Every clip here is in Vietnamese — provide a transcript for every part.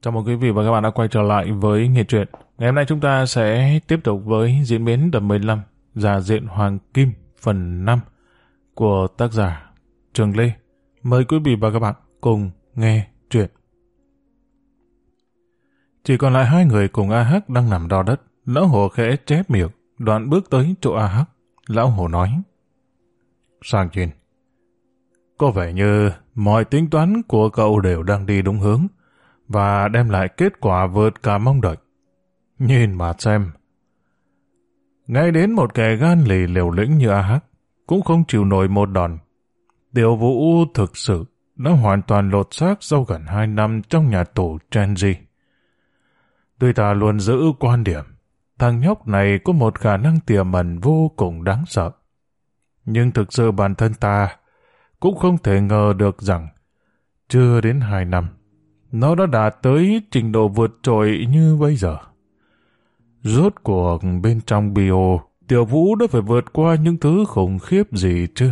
Chào mừng quý vị và các bạn đã quay trở lại với Nghe Truyện. Ngày hôm nay chúng ta sẽ tiếp tục với diễn biến tập 15 Giả diện Hoàng Kim phần 5 của tác giả Trường Lê. Mời quý vị và các bạn cùng nghe truyện. Chỉ còn lại hai người cùng A Hắc đang nằm đo đất. Lão Hồ khẽ chép miệng, đoạn bước tới chỗ A Hắc. Lão Hồ nói: Sang Jin, có vẻ như mọi tính toán của cậu đều đang đi đúng hướng và đem lại kết quả vượt cả mong đợi. Nhìn mà xem. Ngay đến một kẻ gan lì liều lĩnh như A Hắc cũng không chịu nổi một đòn. Tiểu Vũ thực sự đã hoàn toàn lột xác sau gần 2 năm trong nhà tù Chenji. Tuy ta luôn giữ quan điểm thằng nhóc này có một khả năng tiềm ẩn vô cùng đáng sợ, nhưng thực sự bản thân ta cũng không thể ngờ được rằng chưa đến 2 năm nó đã đạt tới trình độ vượt trội như bây giờ. Rốt cuộc bên trong bio, Tiểu Vũ đã phải vượt qua những thứ khủng khiếp gì chứ?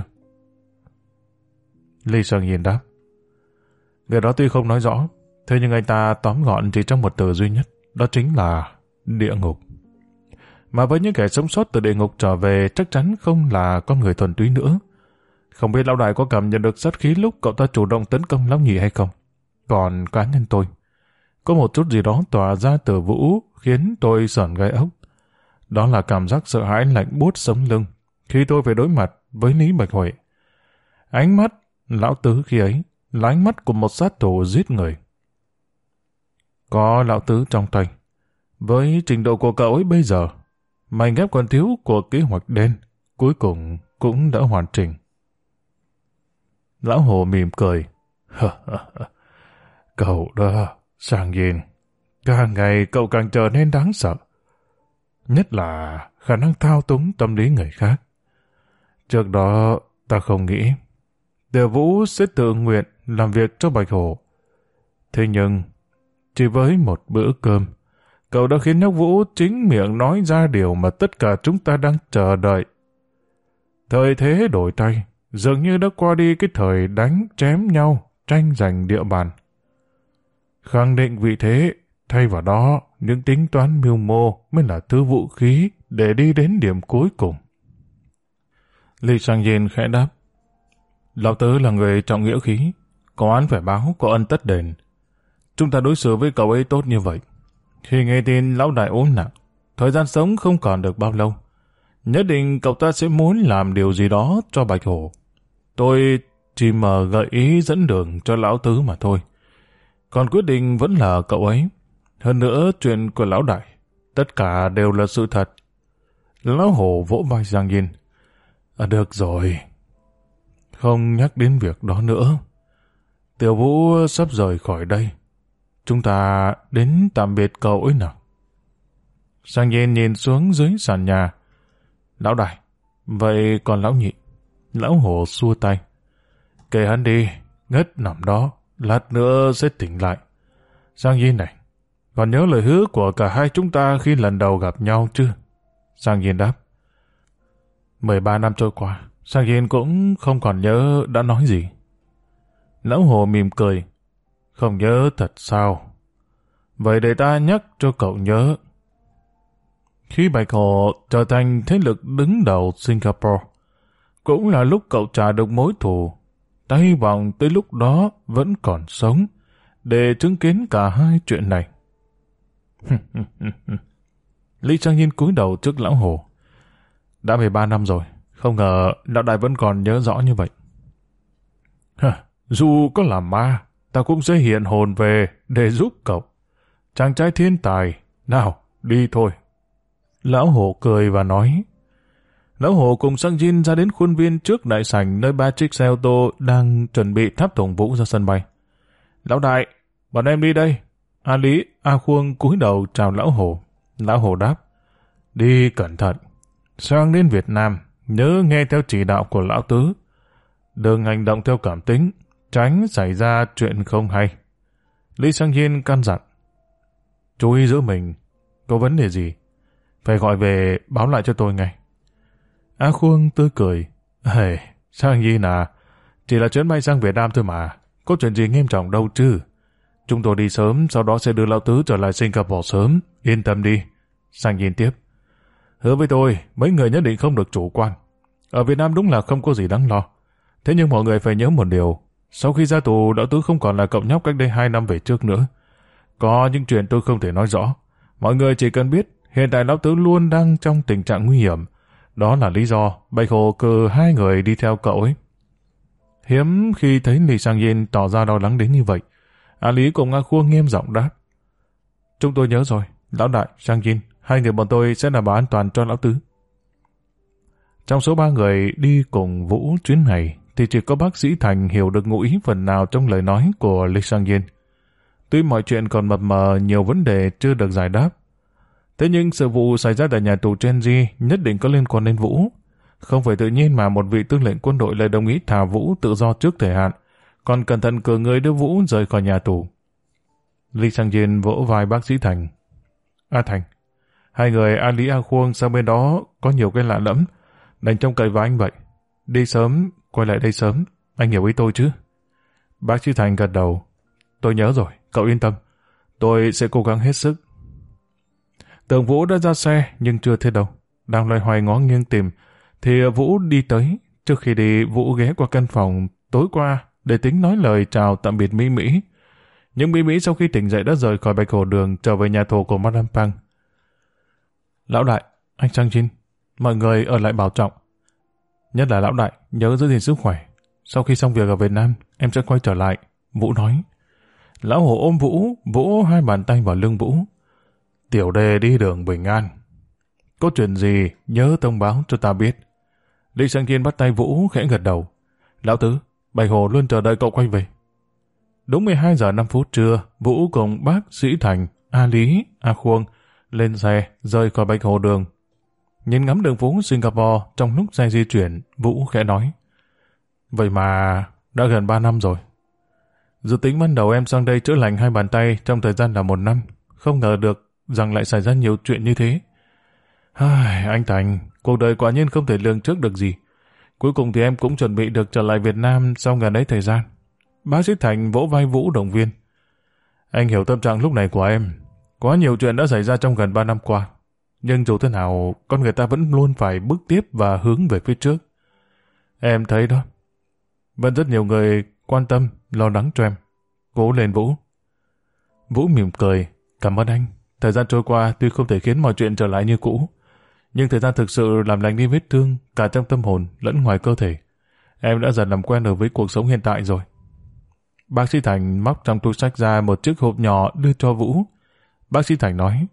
Lee Sang-yin đáp: Người đó tuy không nói rõ, thế nhưng anh ta tóm gọn chỉ trong một từ duy nhất, đó chính là địa ngục. Mà với những kẻ sống sót từ địa ngục trở về chắc chắn không là con người thuần túy nữa. Không biết lão đại có cảm nhận được sát khí lúc cậu ta chủ động tấn công lão nhị hay không? Còn cá nhân tôi, có một chút gì đó tỏa ra từ Vũ khiến tôi sởn gai ốc. Đó là cảm giác sợ hãi lạnh buốt sống lưng khi tôi phải đối mặt với Lý Bạch Huệ. Ánh mắt lão tứ khi ấy là ánh mắt của một sát thủ giết người. Có lão tứ trong tay, với trình độ của cậu ấy bây giờ, mảnh ghép còn thiếu của kế hoạch đen cuối cùng cũng đã hoàn chỉnh. Lão Hồ mỉm cười: Cậu đó, Sang Jin, càng ngày cậu càng trở nên đáng sợ. Nhất là khả năng thao túng tâm lý người khác. Trước đó ta không nghĩ Tiểu Vũ sẽ tự nguyện làm việc cho Bạch Hổ. Thế nhưng chỉ với một bữa cơm, cậu đã khiến nhóc Vũ chính miệng nói ra điều mà tất cả chúng ta đang chờ đợi. Thời thế đổi thay, dường như đã qua đi cái thời đánh chém nhau, tranh giành địa bàn. Khẳng định vị thế, thay vào đó, những tính toán mưu mô mới là thứ vũ khí để đi đến điểm cuối cùng. Lee Sang-yin khẽ đáp: Lão tứ là người trọng nghĩa khí, có oán phải báo, có ân tất đền. Chúng ta đối xử với cậu ấy tốt như vậy. Khi nghe tin lão đại ốm nặng, thời gian sống không còn được bao lâu, nhất định cậu ta sẽ muốn làm điều gì đó cho Bạch Hổ. Tôi chỉ mở gợi ý dẫn đường cho lão tứ mà thôi. Còn quyết định vẫn là cậu ấy. Hơn nữa, chuyện của lão đại, tất cả đều là sự thật. Lão Hổ vỗ vai Giang Yin: Được rồi, không nhắc đến việc đó nữa. Tiểu Vũ sắp rời khỏi đây. Chúng ta đến tạm biệt cậu ấy nào. Giang Yin nhìn xuống dưới sàn nhà: Lão đại, vậy còn lão nhị? Lão Hổ xua tay: Kệ hắn đi, ngất nằm đó, lát nữa sẽ tỉnh lại. Giang Yin này, còn nhớ lời hứa của cả hai chúng ta khi lần đầu gặp nhau chứ? Giang Yin đáp. 13 năm trôi qua, Giang Yin cũng không còn nhớ đã nói gì. Lão Hồ mỉm cười: Không nhớ thật sao? Vậy để ta nhắc cho cậu nhớ. Khi Bạch Hổ trở thành thế lực đứng đầu Singapore, cũng là lúc cậu trả được mối thù. Ta hy vọng tới lúc đó vẫn còn sống để chứng kiến cả hai chuyện này. Lý Trang Nhiên cúi đầu trước Lão Hồ. Đã 13 năm rồi, không ngờ lão đại vẫn còn nhớ rõ như vậy. Dù có là ma, ta cũng sẽ hiện hồn về để giúp cậu. Chàng trai thiên tài, nào, đi thôi. Lão Hồ cười và nói. Lão Hồ cùng Sang Jin ra đến khuôn viên trước đại sảnh nơi 3 chiếc xe ô tô đang chuẩn bị tháp tùng Vũ ra sân bay. Lão đại, bọn em đi đây. A Lý, A Khuông cúi đầu chào Lão Hồ. Lão Hồ đáp. Đi cẩn thận. Sang đến Việt Nam, nhớ nghe theo chỉ đạo của Lão Tứ. Đừng hành động theo cảm tính, tránh xảy ra chuyện không hay. Lý Sang Jin căn dặn. Chú ý giữ mình, có vấn đề gì? Phải gọi về báo lại cho tôi ngay. A Khuông tươi cười. Sang Jin à, chỉ là chuyến bay sang Việt Nam thôi mà, có chuyện gì nghiêm trọng đâu chứ. Chúng tôi đi sớm, sau đó sẽ đưa lão tứ trở lại Singapore sớm. Yên tâm đi. Sang Yin tiếp. Hứa với tôi, mấy người nhất định không được chủ quan. Ở Việt Nam đúng là không có gì đáng lo. Thế nhưng mọi người phải nhớ một điều. Sau khi ra tù, lão tứ không còn là cậu nhóc cách đây 2 năm về trước nữa. Có những chuyện tôi không thể nói rõ. Mọi người chỉ cần biết, hiện tại lão tứ luôn đang trong tình trạng nguy hiểm. Đó là lý do Bạch Hồ cử 2 người đi theo cậu ấy. Hiếm khi thấy Lý Sang Yin tỏ ra lo lắng đến như vậy. A Lý cùng A Khuông nghiêm giọng đáp. Chúng tôi nhớ rồi, lão đại, Sang Yin, 2 người bọn tôi sẽ đảm bảo an toàn cho lão tứ. Trong số 3 người đi cùng Vũ chuyến này, thì chỉ có bác sĩ Thành hiểu được ngụ ý phần nào trong lời nói của Lý Sang Yin. Tuy mọi chuyện còn mập mờ, nhiều vấn đề chưa được giải đáp. Thế nhưng sự vụ xảy ra tại nhà tù Chenji nhất định có liên quan đến Vũ. Không phải tự nhiên mà một vị tư lệnh quân đội lại đồng ý thả Vũ tự do trước thời hạn, còn cẩn thận cử người đưa Vũ rời khỏi nhà tù. Lý Sang Yin vỗ vai bác sĩ Thành. A Thành, 2 người A Lý A Khuông sang bên đó có nhiều cái lạ lẫm, đành trông cậy vào anh vậy. Đi sớm, quay lại đây sớm, anh hiểu ý tôi chứ? Bác sĩ Thành gật đầu. Tôi nhớ rồi, cậu yên tâm. Tôi sẽ cố gắng hết sức. Tưởng Vũ đã ra xe nhưng chưa thấy đâu. Đang loay hoay ngó nghiêng tìm thì Vũ đi tới. Trước khi đi, Vũ ghé qua căn phòng tối qua để tính nói lời chào tạm biệt Mỹ Mỹ. Nhưng Mỹ Mỹ sau khi tỉnh dậy đã rời khỏi Bạch Hồ Đường trở về nhà tù của Madame Pang. Lão đại, anh Sang Jin, mọi người ở lại bảo trọng. Nhất là lão đại, nhớ giữ gìn sức khỏe. Sau khi xong việc ở Việt Nam, em sẽ quay trở lại. Vũ nói. Lão Hổ ôm Vũ, vỗ 2 bàn tay vào lưng Vũ. Tiểu Đề đi đường bình an. Có chuyện gì, nhớ thông báo cho ta biết. Lý Sang Jin bắt tay Vũ khẽ gật đầu. Lão tứ, Bạch Hồ luôn chờ đợi cậu quay về. Đúng 12 giờ 5 phút trưa, Vũ cùng bác sĩ Thành, A Lý, A Khuông lên xe rời khỏi Bạch Hồ Đường. Nhìn ngắm đường phố Singapore trong lúc xe di chuyển, Vũ khẽ nói. Vậy mà đã gần 3 năm rồi. Dự tính ban đầu em sang đây chữa lành 2 bàn tay trong thời gian là 1 năm. Không ngờ được rằng lại xảy ra nhiều chuyện như thế. Anh Thành, cuộc đời quả nhiên không thể lường trước được gì. Cuối cùng thì em cũng chuẩn bị được trở lại Việt Nam sau gần ấy thời gian. Bác sĩ Thành vỗ vai Vũ động viên. Anh hiểu tâm trạng lúc này của em. Quá nhiều chuyện đã xảy ra trong gần 3 năm qua. Nhưng dù thế nào, con người ta vẫn luôn phải bước tiếp và hướng về phía trước. Em thấy đó. Vẫn rất nhiều người quan tâm, lo lắng cho em. Cố lên Vũ. Vũ mỉm cười. Cảm ơn anh. Thời gian trôi qua tuy không thể khiến mọi chuyện trở lại như cũ, nhưng thời gian thực sự làm lành đi vết thương cả trong tâm hồn lẫn ngoài cơ thể. Em đã dần làm quen được với cuộc sống hiện tại rồi. Bác sĩ Thành móc trong túi xách ra một chiếc hộp nhỏ đưa cho Vũ. Bác sĩ Thành nói.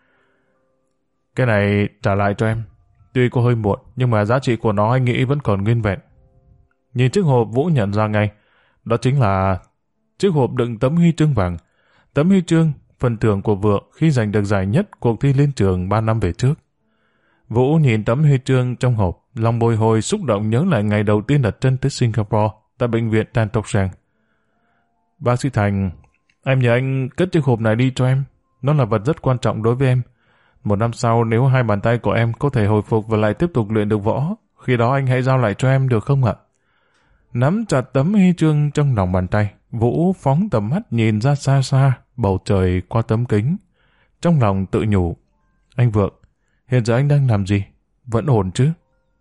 Cái này trả lại cho em. Tuy có hơi muộn, nhưng mà giá trị của nó anh nghĩ vẫn còn nguyên vẹn. Nhìn chiếc hộp, Vũ nhận ra ngay. Đó chính là chiếc hộp đựng tấm huy chương vàng. Tấm huy chương, phần thưởng của Vượng khi giành được giải nhất cuộc thi liên trường 3 năm về trước. Vũ nhìn tấm huy chương trong hộp, lòng bồi hồi xúc động nhớ lại ngày đầu tiên đặt chân tới Singapore tại bệnh viện Tan Toc Seng. Bác sĩ Thành, em nhờ anh cất chiếc hộp này đi cho em. Nó là vật rất quan trọng đối với em. 1 năm sau nếu 2 bàn tay của em có thể hồi phục và lại tiếp tục luyện được võ, khi đó anh hãy giao lại cho em được không ạ? Nắm chặt tấm huy chương trong lòng bàn tay, Vũ phóng tầm mắt nhìn ra xa xa, bầu trời qua tấm kính. Trong lòng tự nhủ, anh Vượng, hiện giờ anh đang làm gì? Vẫn ổn chứ?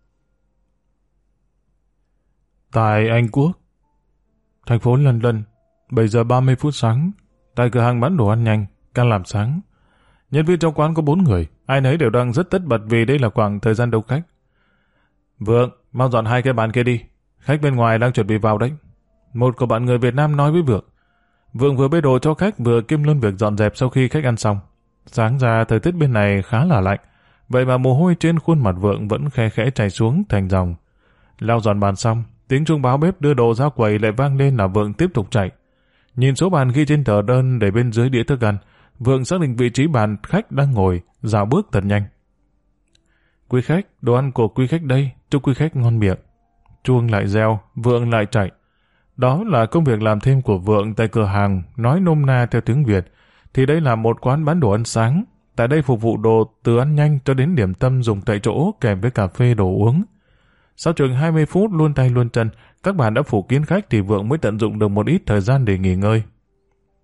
Tại Anh Quốc, thành phố London, 7 giờ 30 phút sáng, tại cửa hàng bán đồ ăn nhanh, can làm sáng. Nhân viên trong quán có 4 người, ai nấy đều đang rất tất bật vì đây là khoảng thời gian đông khách. Vượng, mau dọn 2 cái bàn kia đi, khách bên ngoài đang chuẩn bị vào đấy. Một của bạn người Việt Nam nói với Vượng. Vượng vừa bê đồ cho khách vừa kiêm luôn việc dọn dẹp sau khi khách ăn xong. Sáng ra thời tiết bên này khá là lạnh, vậy mà mồ hôi trên khuôn mặt Vượng vẫn khe khẽ chảy xuống thành dòng. Lau dọn bàn xong, tiếng chuông báo bếp đưa đồ ra quầy lại vang lên là Vượng tiếp tục chạy. Nhìn số bàn ghi trên tờ đơn để bên dưới đĩa thức ăn, Vượng xác định vị trí bàn khách đang ngồi, dạo bước thật nhanh. Quý khách, đồ ăn của quý khách đây, chúc quý khách ngon miệng. Chuông lại reo, Vượng lại chạy. Đó là công việc làm thêm của Vượng tại cửa hàng, nói nôm na theo tiếng Việt, thì đây là một quán bán đồ ăn sáng. Tại đây phục vụ đồ từ ăn nhanh cho đến điểm tâm dùng tại chỗ kèm với cà phê đồ uống. Sau chừng 20 phút luôn tay luôn chân, các bàn đã phủ kín khách thì Vượng mới tận dụng được một ít thời gian để nghỉ ngơi.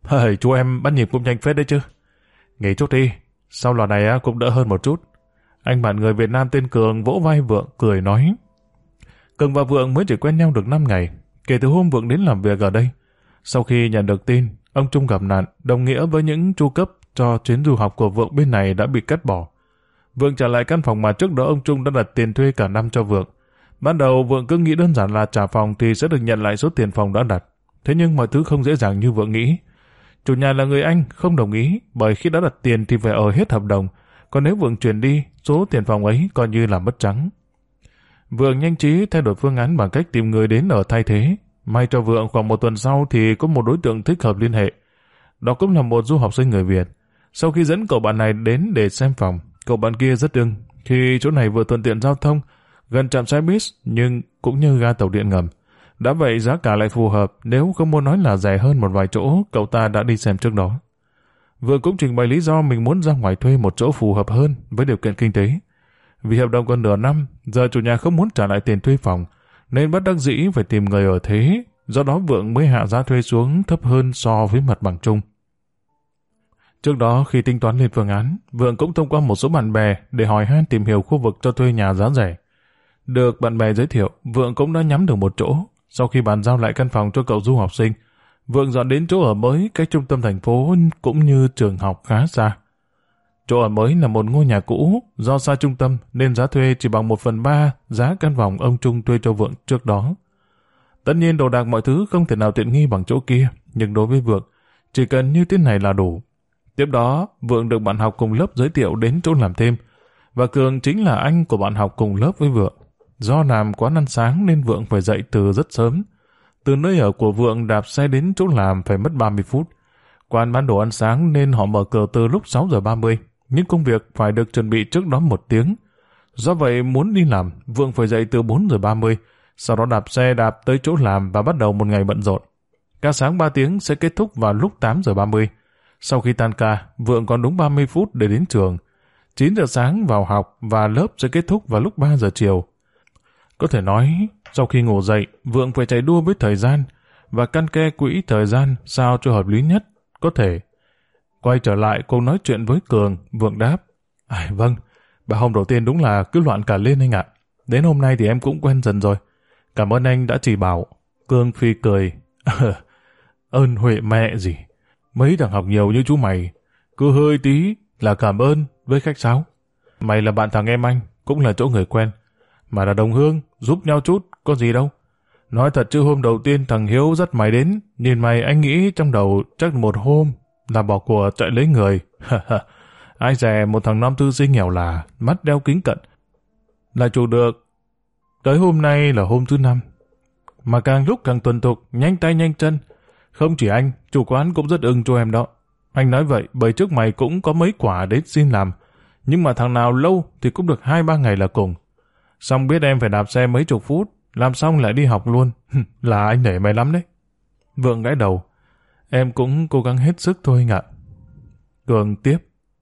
Chú em bắt nhịp cũng nhanh phết đấy chứ. Nghỉ chút đi, sau lò này cũng đỡ hơn một chút. Anh bạn người Việt Nam tên Cường vỗ vai Vượng cười nói. Cường và Vượng mới chỉ quen nhau được 5 ngày, kể từ hôm Vượng đến làm việc ở đây. Sau khi nhận được tin, ông Trung gặp nạn, đồng nghĩa với những chu cấp cho chuyến du học của Vượng bên này đã bị cắt bỏ. Vượng trả lại căn phòng mà trước đó ông Trung đã đặt tiền thuê cả năm cho Vượng. Ban đầu Vượng cứ nghĩ đơn giản là trả phòng thì sẽ được nhận lại số tiền phòng đã đặt. Thế nhưng mọi thứ không dễ dàng như Vượng nghĩ. Chủ nhà là người Anh, không đồng ý, bởi khi đã đặt tiền thì phải ở hết hợp đồng, còn nếu Vượng chuyển đi, số tiền phòng ấy coi như là mất trắng. Vượng nhanh trí thay đổi phương án bằng cách tìm người đến ở thay thế. May cho Vượng khoảng một tuần sau thì có một đối tượng thích hợp liên hệ. Đó cũng là một du học sinh người Việt. Sau khi dẫn cậu bạn này đến để xem phòng, cậu bạn kia rất ưng, khi chỗ này vừa thuận tiện giao thông, gần trạm xe buýt nhưng cũng như ga tàu điện ngầm. Đã vậy giá cả lại phù hợp, nếu không muốn nói là rẻ hơn một vài chỗ cậu ta đã đi xem trước đó. Vượng cũng trình bày lý do mình muốn ra ngoài thuê một chỗ phù hợp hơn với điều kiện kinh tế. Vì hợp đồng còn nửa năm, giờ chủ nhà không muốn trả lại tiền thuê phòng, nên bất đắc dĩ phải tìm người ở thế, do đó Vượng mới hạ giá thuê xuống thấp hơn so với mặt bằng chung. Trước đó khi tính toán lên phương án, Vượng cũng thông qua một số bạn bè để hỏi han tìm hiểu khu vực cho thuê nhà giá rẻ. Được bạn bè giới thiệu, Vượng cũng đã nhắm được một chỗ. Sau khi bàn giao lại căn phòng cho cậu du học sinh, Vượng dọn đến chỗ ở mới cách trung tâm thành phố cũng như trường học khá xa. Chỗ ở mới là một ngôi nhà cũ, do xa trung tâm nên giá thuê chỉ bằng 1/3 giá căn phòng ông Trung thuê cho Vượng trước đó. Tất nhiên đồ đạc mọi thứ không thể nào tiện nghi bằng chỗ kia, nhưng đối với Vượng, chỉ cần như thế này là đủ. Tiếp đó, Vượng được bạn học cùng lớp giới thiệu đến chỗ làm thêm, và Cường chính là anh của bạn học cùng lớp với Vượng. Do làm quán ăn sáng nên Vượng phải dậy từ rất sớm. Từ nơi ở của Vượng đạp xe đến chỗ làm phải mất 30 phút. Quán bán đồ ăn sáng nên họ mở cửa từ lúc 6 giờ 30, nhưng công việc phải được chuẩn bị trước đó 1 tiếng. Do vậy muốn đi làm, Vượng phải dậy từ 4 giờ 30, sau đó đạp xe đạp tới chỗ làm và bắt đầu một ngày bận rộn. Ca sáng 3 tiếng sẽ kết thúc vào lúc 8 giờ 30. Sau khi tan ca, Vượng còn đúng 30 phút để đến trường. 9 giờ sáng vào học và lớp sẽ kết thúc vào lúc 3 giờ chiều. Có thể nói, sau khi ngủ dậy, Vượng phải chạy đua với thời gian và căn ke quỹ thời gian sao cho hợp lý nhất có thể. Quay trở lại cuộc nói chuyện với Cường, Vượng đáp. Vâng, 3 hôm đầu tiên đúng là cứ loạn cả lên anh ạ. Đến hôm nay thì em cũng quen dần rồi. Cảm ơn anh đã chỉ bảo. Cường phi cười. Ơn huệ mẹ gì. Mấy thằng học nhiều như chú mày, cứ hơi tí là cảm ơn với khách sáo. Mày là bạn thằng em anh, cũng là chỗ người quen. Mà là đồng hương, giúp nhau chút, có gì đâu. Nói thật chứ hôm đầu tiên thằng Hiếu dắt mày đến, nhìn mày anh nghĩ trong đầu chắc một hôm là bỏ của chạy lấy người. Ai dè một thằng non tư sinh nghèo là, mắt đeo kính cận. Là chủ được. Tới hôm nay là hôm thứ 5. Mà càng lúc càng tuần thục, nhanh tay nhanh chân. Không chỉ anh, chủ quán cũng rất ưng cho em đó. Anh nói vậy bởi trước mày cũng có mấy quả đến xin làm. Nhưng mà thằng nào lâu thì cũng được 2-3 ngày là cùng. Xong biết em phải đạp xe mấy chục phút, làm xong lại đi học luôn. Là anh nể mày lắm đấy. Vượng gãi đầu. Em cũng cố gắng hết sức thôi anh ạ. Cường tiếp.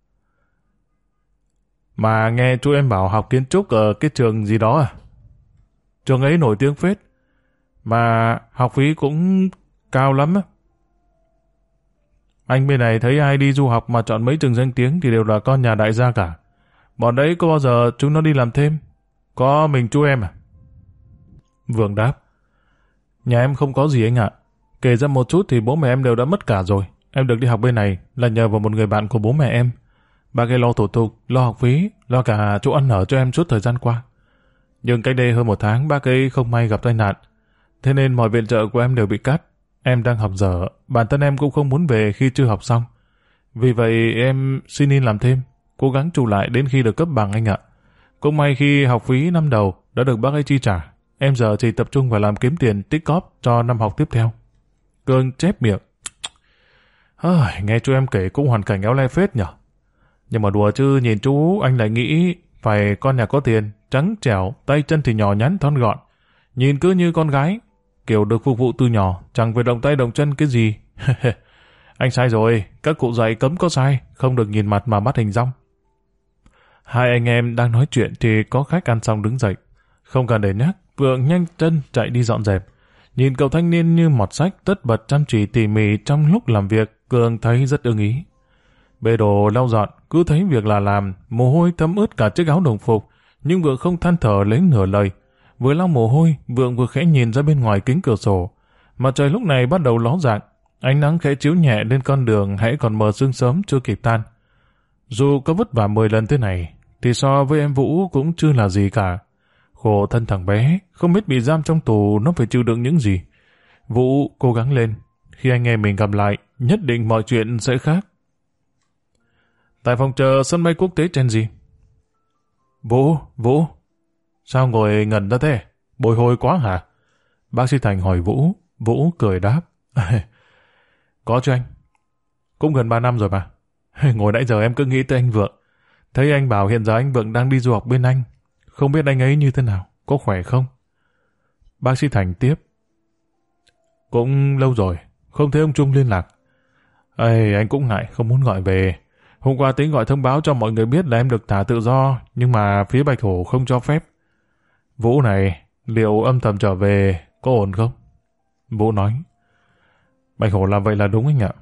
Mà nghe chú em bảo học kiến trúc ở cái trường gì đó à? Trường ấy nổi tiếng phết. Mà học phí cũng cao lắm á. Anh bên này thấy ai đi du học mà chọn mấy trường danh tiếng thì đều là con nhà đại gia cả. Bọn đấy có bao giờ chúng nó đi làm thêm? Có mình chú em à? Vượng đáp. Nhà em không có gì anh ạ. Kể ra một chút thì bố mẹ em đều đã mất cả rồi. Em được đi học bên này là nhờ vào một người bạn của bố mẹ em. Bác ấy lo thủ tục, lo học phí, lo cả chỗ ăn ở cho em suốt thời gian qua. Nhưng cách đây hơn 1 tháng bác ấy không may gặp tai nạn. Thế nên mọi viện trợ của em đều bị cắt. Em đang học dở, bản thân em cũng không muốn về khi chưa học xong. Vì vậy em xin in làm thêm, cố gắng trụ lại đến khi được cấp bằng anh ạ. Cũng may khi học phí năm đầu đã được bác ấy chi trả. Em giờ chỉ tập trung vào làm kiếm tiền tích cóp cho năm học tiếp theo. Cường chép miệng. Nghe chú em kể cũng hoàn cảnh éo le phết nhở. Nhưng mà đùa chứ nhìn chú anh lại nghĩ phải con nhà có tiền, trắng trẻo, tay chân thì nhỏ nhắn thon gọn. Nhìn cứ như con gái, kiểu được phục vụ từ nhỏ, chẳng phải động tay động chân cái gì. Anh sai rồi, các cụ dạy cấm có sai, không được nhìn mặt mà bắt hình dong. Hai anh em đang nói chuyện thì có khách ăn xong đứng dậy. Không cần để nhắc, Vượng nhanh chân chạy đi dọn dẹp. Nhìn cậu thanh niên như mọt sách tất bật chăm chỉ tỉ mỉ trong lúc làm việc, Cường thấy rất ưng ý. Bê đồ lau dọn, cứ thấy việc là làm, mồ hôi thấm ướt cả chiếc áo đồng phục, nhưng Vượng không than thở lấy nửa lời. Vừa lau mồ hôi, Vượng vừa khẽ nhìn ra bên ngoài kính cửa sổ. Mặt trời lúc này bắt đầu ló dạng, ánh nắng khẽ chiếu nhẹ lên con đường hãy còn mờ sương sớm chưa kịp tan. Dù có vất vả 10 lần thế này, thì so với em Vũ cũng chưa là gì cả. Khổ thân thằng bé, không biết bị giam trong tù nó phải chịu đựng những gì. Vũ cố gắng lên, khi anh em mình gặp lại, nhất định mọi chuyện sẽ khác. Tại phòng chờ sân bay quốc tế Changi. Vũ, sao ngồi ngẩn ra thế? Bồi hồi quá hả? Bác sĩ Thành hỏi Vũ, Vũ cười đáp. Có chứ anh. Cũng gần 3 năm rồi mà. Ngồi nãy giờ em cứ nghĩ tới anh Vượng. Thấy anh bảo hiện giờ anh Vượng đang đi du học bên Anh. Không biết anh ấy như thế nào, có khỏe không? Bác sĩ Thành tiếp. Cũng lâu rồi, không thấy ông Trung liên lạc. Anh cũng ngại, không muốn gọi về. Hôm qua tính gọi thông báo cho mọi người biết là em được thả tự do, nhưng mà phía Bạch Hổ không cho phép. Vũ này, liệu âm thầm trở về có ổn không? Vũ nói. Bạch Hổ làm vậy là đúng anh ạ.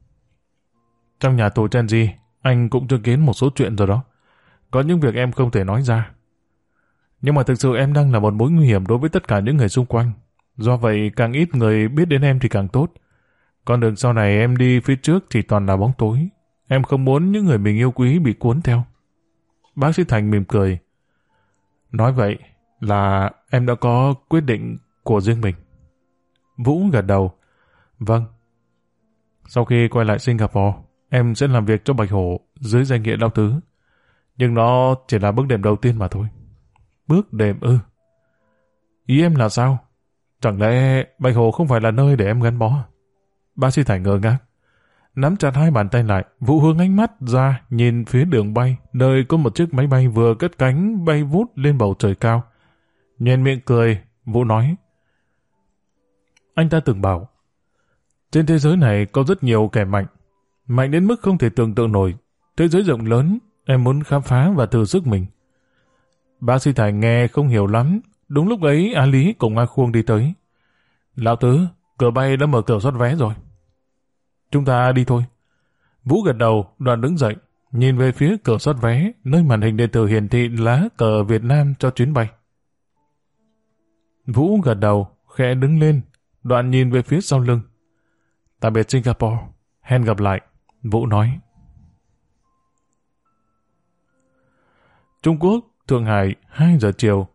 Trong nhà tù Changi, anh cũng chứng kiến một số chuyện rồi đó. Có những việc em không thể nói ra. Nhưng mà thực sự em đang là một mối nguy hiểm đối với tất cả những người xung quanh. Do vậy càng ít người biết đến em thì càng tốt. Con đường sau này em đi phía trước chỉ toàn là bóng tối. Em không muốn những người mình yêu quý bị cuốn theo. Bác sĩ Thành mỉm cười. Nói vậy là em đã có quyết định của riêng mình. Vũ gật đầu. Vâng. Sau khi quay lại Singapore, em sẽ làm việc cho Bạch Hổ dưới danh nghĩa Lão Tứ. Nhưng nó chỉ là bước đệm đầu tiên mà thôi. Bước đệm ư? Ý em là sao? Chẳng lẽ Bạch Hổ không phải là nơi để em gắn bó? Bác sĩ Thành ngơ ngác. Nắm chặt hai bàn tay lại, Vũ hướng ánh mắt ra nhìn phía đường bay, nơi có một chiếc máy bay vừa cất cánh bay vút lên bầu trời cao. Nhoẻn miệng cười, Vũ nói. Anh ta từng bảo, trên thế giới này có rất nhiều kẻ mạnh, mạnh đến mức không thể tưởng tượng nổi. Thế giới rộng lớn, em muốn khám phá và thử sức mình. Bác sĩ Thành nghe không hiểu lắm. Đúng lúc ấy A Lý cùng A Khuông đi tới. Lão Tứ, cửa bay đã mở cửa soát vé rồi. Chúng ta đi thôi. Vũ gật đầu, đoạn đứng dậy, nhìn về phía cửa soát vé, nơi màn hình điện tử hiển thị lá cờ Việt Nam cho chuyến bay. Vũ gật đầu, khẽ đứng lên, đoạn nhìn về phía sau lưng. Tạm biệt Singapore, hẹn gặp lại, Vũ nói. Trung Quốc, Thượng Hải, 2 giờ chiều.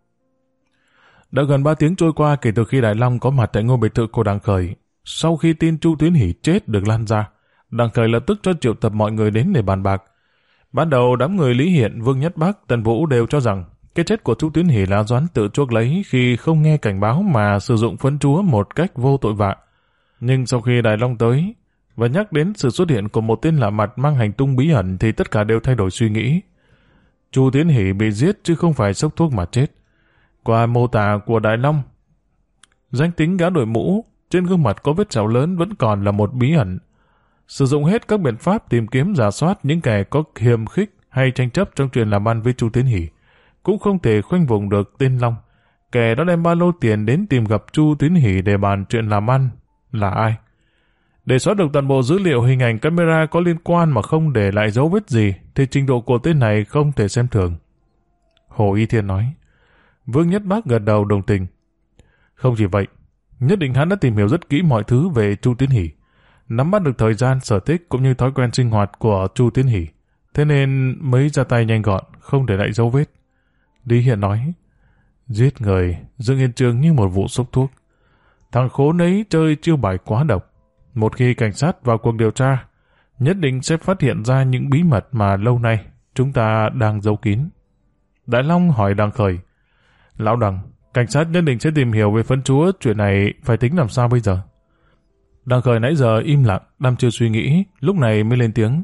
Đã gần 3 tiếng trôi qua kể từ khi Đại Long có mặt tại ngôi biệt thự của Đặng Khởi. Sau khi tin Chu Tiến Hỷ chết được lan ra, Đặng Khởi lập tức cho triệu tập mọi người đến để bàn bạc. Ban đầu đám người Lý Hiện, Vương Nhất Bắc, Tần Vũ đều cho rằng cái chết của Chu Tiến Hỷ là Doãn tự chuốc lấy khi không nghe cảnh báo mà sử dụng phấn chúa một cách vô tội vạ. Nhưng sau khi Đại Long tới và nhắc đến sự xuất hiện của một tên lạ mặt mang hành tung bí ẩn thì tất cả đều thay đổi suy nghĩ. Chu Tiến Hỷ bị giết chứ không phải sốc thuốc mà chết. Qua mô tả của Đại Long, danh tính gã đội mũ trên gương mặt có vết sẹo lớn vẫn còn là một bí ẩn. Sử dụng hết các biện pháp tìm kiếm rà soát những kẻ có hiềm khích hay tranh chấp trong chuyện làm ăn với Chu Tiến Hỷ, cũng không thể khoanh vùng được tên Long. Kẻ đã đem ba lô tiền đến tìm gặp Chu Tiến Hỷ để bàn chuyện làm ăn là ai? Để xóa được toàn bộ dữ liệu hình ảnh camera có liên quan mà không để lại dấu vết gì thì trình độ của tên này không thể xem thường. Hồ Y Thiên nói. Vương Nhất Bác gật đầu đồng tình. Không chỉ vậy, nhất định hắn đã tìm hiểu rất kỹ mọi thứ về Chu Tiến Hỷ, nắm bắt được thời gian, sở thích cũng như thói quen sinh hoạt của Chu Tiến Hỷ, thế nên mới ra tay nhanh gọn, không để lại dấu vết. Lý Hiện nói. Giết người, dựng hiện trường như một vụ xúc thuốc. Thằng khốn ấy chơi chiêu bài quá độc. Một khi cảnh sát vào cuộc điều tra, nhất định sẽ phát hiện ra những bí mật mà lâu nay chúng ta đang giấu kín. Đại Long hỏi Đặng Khởi. Lão Đặng, cảnh sát nhất định sẽ tìm hiểu về phấn chúa, chuyện này phải tính làm sao bây giờ? Đặng Khởi nãy giờ im lặng, đăm chiêu suy nghĩ, lúc này mới lên tiếng.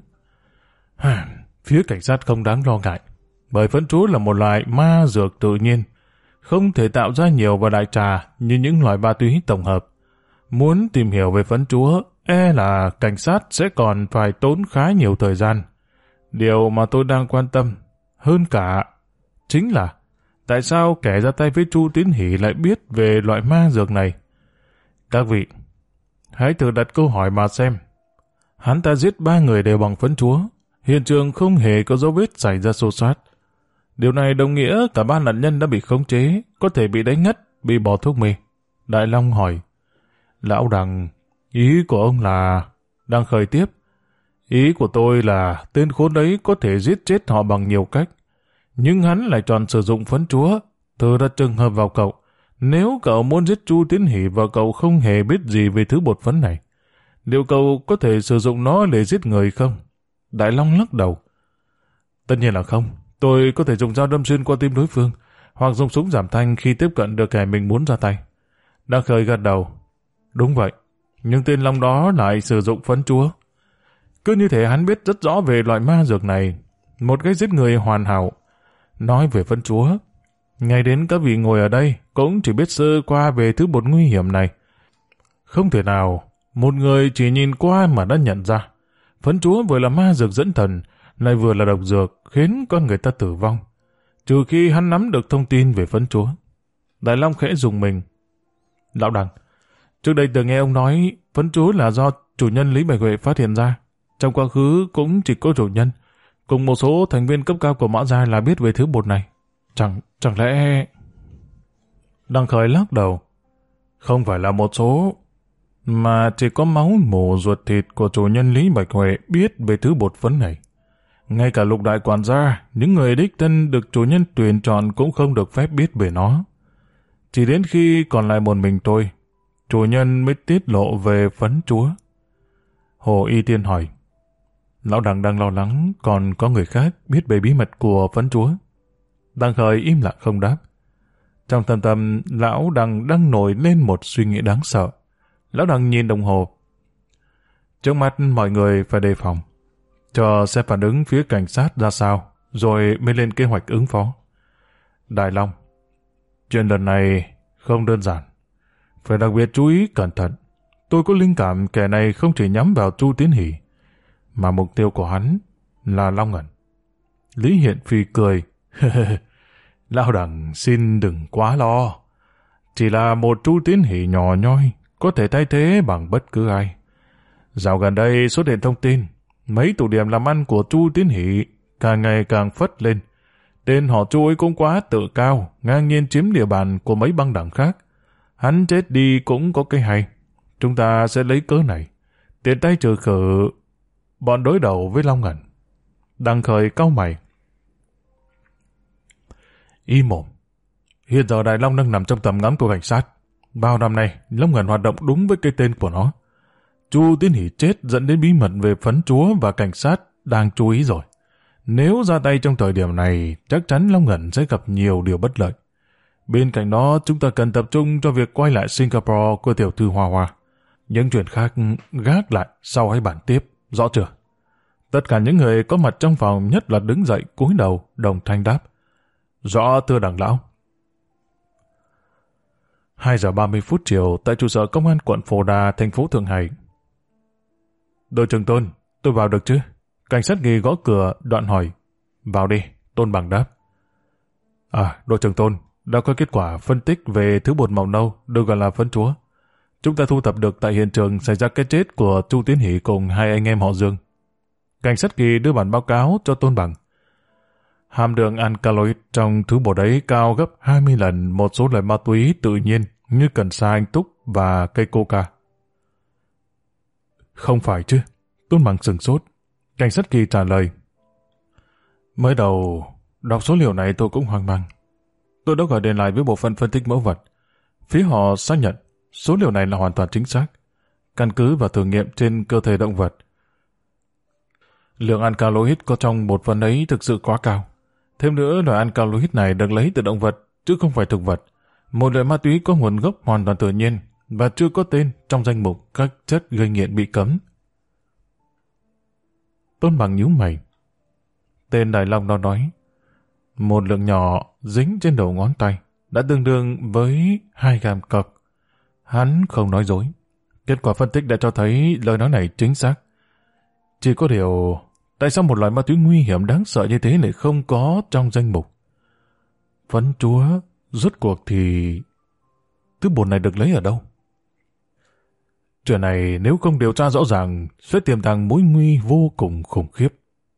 Phía cảnh sát không đáng lo ngại, bởi phấn chúa là một loại ma dược tự nhiên, không thể tạo ra nhiều vào đại trà như những loại ma túy tổng hợp. Muốn tìm hiểu về phấn chúa, là cảnh sát sẽ còn phải tốn khá nhiều thời gian. Điều mà tôi đang quan tâm hơn cả chính là tại sao kẻ ra tay với Chu Tiến Hỷ lại biết về loại ma dược này? Các vị, hãy thử đặt câu hỏi mà xem. Hắn ta giết 3 người đều bằng phấn chúa. Hiện trường không hề có dấu vết xảy ra xô xát. Điều này đồng nghĩa cả 3 nạn nhân đã bị khống chế, có thể bị đánh ngất, bị bỏ thuốc mê. Đại Long hỏi, Lão Đằng, ý của ông là... Đang khởi tiếp. Ý của tôi là tên khốn ấy có thể giết chết họ bằng nhiều cách. Nhưng hắn lại chọn sử dụng phấn chúa. Thử đặt trường hợp vào cậu. Nếu cậu muốn giết Chu Tiến Hỷ và cậu không hề biết gì về thứ bột phấn này, liệu cậu có thể sử dụng nó để giết người không? Đại Long lắc đầu. Tất nhiên là không. Tôi có thể dùng dao đâm xuyên qua tim đối phương, hoặc dùng súng giảm thanh khi tiếp cận được kẻ mình muốn ra tay. Đăng Khởi gật đầu. Đúng vậy. Nhưng tên Long đó lại sử dụng phấn chúa. Cứ như thể hắn biết rất rõ về loại ma dược này. Một cái giết người hoàn hảo. Nói về phấn chúa, ngay đến các vị ngồi ở đây cũng chỉ biết sơ qua về thứ bột nguy hiểm này. Không thể nào một người chỉ nhìn qua mà đã nhận ra. Phấn chúa vừa là ma dược dẫn thần, lại vừa là độc dược khiến con người ta tử vong. Trừ khi hắn nắm được thông tin về phấn chúa. Đại Long khẽ rùng mình. Lão Đằng, trước đây từng nghe ông nói phấn chúa là do chủ nhân Lý Bạch Huệ phát hiện ra. Trong quá khứ cũng chỉ có chủ nhân cùng một số thành viên cấp cao của Mã Gia là biết về thứ bột này. Chẳng lẽ... Đăng Khởi lắc đầu. Không phải là một số, mà chỉ có máu mủ ruột thịt của chủ nhân Lý Bạch Huệ biết về thứ bột phấn này. Ngay cả Lục đại quản gia, những người đích thân được chủ nhân tuyển chọn cũng không được phép biết về nó. Chỉ đến khi còn lại một mình tôi, chủ nhân mới tiết lộ về phấn chúa. Hồ Y Tiên hỏi, Lão Đằng đang lo lắng còn có người khác biết về bí mật của phấn chúa. Đăng Khởi im lặng không đáp. Trong thâm tâm, Lão Đằng đang nổi lên một suy nghĩ đáng sợ. Lão Đằng nhìn đồng hồ. Trước mắt mọi người phải đề phòng. Chờ xem phản ứng phía cảnh sát ra sao, rồi mới lên kế hoạch ứng phó. Đại Long, chuyện lần này không đơn giản. Phải đặc biệt chú ý cẩn thận. Tôi có linh cảm kẻ này không chỉ nhắm vào Chu Tiến Hỷ, mà mục tiêu của hắn là Long Ngẩn. Lý Hiện Phi cười. Lão Đằng xin đừng quá lo. Chỉ là một Chu Tiến Hỷ nhỏ nhoi, có thể thay thế bằng bất cứ ai. Dạo gần đây xuất hiện thông tin, mấy tụ điểm làm ăn của Chu Tiến Hỷ càng ngày càng phất lên. Tên họ Chu ấy cũng quá tự cao, ngang nhiên chiếm địa bàn của mấy băng đảng khác. Hắn chết đi cũng có cái hay. Chúng ta sẽ lấy cớ này, tiện tay trừ khử bọn đối đầu với Long Ngẩn. Đăng Khởi cau mày. Im mồm. Hiện giờ Đại Long đang nằm trong tầm ngắm của cảnh sát. Bao năm nay, Long Ngẩn hoạt động đúng với cái tên của nó. Chu Tiến Hỷ chết dẫn đến bí mật về phấn chúa và cảnh sát đang chú ý rồi. Nếu ra tay trong thời điểm này, chắc chắn Long Ngẩn sẽ gặp nhiều điều bất lợi. Bên cạnh đó, chúng ta cần tập trung cho việc quay lại Singapore của tiểu thư Hoa Hoa. Những chuyện khác gác lại sau hãy bàn tiếp, rõ chưa? Tất cả những người có mặt trong phòng nhất là đứng dậy cúi đầu đồng thanh đáp. Rõ thưa Đặng lão. 2 giờ 30 phút chiều tại trụ sở công an quận Phổ Đà, thành phố Thượng Hải. Đội trưởng Tôn, tôi vào được chứ? Cảnh sát Nghi gõ cửa, đoạn hỏi. Vào đi, Tôn Bằng đáp. Đội trưởng Tôn, đã có kết quả phân tích về thứ bột màu nâu được gọi là phấn chúa. Chúng ta thu thập được tại hiện trường xảy ra cái chết của Chu Tiến Hỷ cùng 2 anh em họ Dương. Cảnh sát Kỳ đưa bản báo cáo cho Tôn Bằng. Hàm lượng alkaloid trong thứ bột ấy cao gấp 20 lần một số loại ma túy tự nhiên như cần sa anh túc và cây coca. Không phải chứ? Tôn Bằng sửng sốt. Cảnh sát Kỳ trả lời. Mới đầu đọc số liệu này tôi cũng hoang mang. Tôi đã gọi điện lại với bộ phận phân tích mẫu vật. Phía họ xác nhận số liệu này là hoàn toàn chính xác, căn cứ vào thử nghiệm trên cơ thể động vật. Lượng alkaloid có trong bột phấn ấy thực sự quá cao. Thêm nữa, loại alkaloid này được lấy từ động vật, chứ không phải thực vật. Một loại ma túy có nguồn gốc hoàn toàn tự nhiên và chưa có tên trong danh mục các chất gây nghiện bị cấm. Tôn Bằng nhíu mày. Tên Đại Long đó nói, một lượng nhỏ dính trên đầu ngón tay đã tương đương với 2 gam cọc. Hắn không nói dối. Kết quả phân tích đã cho thấy lời nói này chính xác. Chỉ có điều, tại sao một loại ma túy nguy hiểm đáng sợ như thế lại không có trong danh mục? Phấn chúa, rốt cuộc thì thứ bột này được lấy ở đâu? Chuyện này nếu không điều tra rõ ràng sẽ tiềm tàng mối nguy vô cùng khủng khiếp.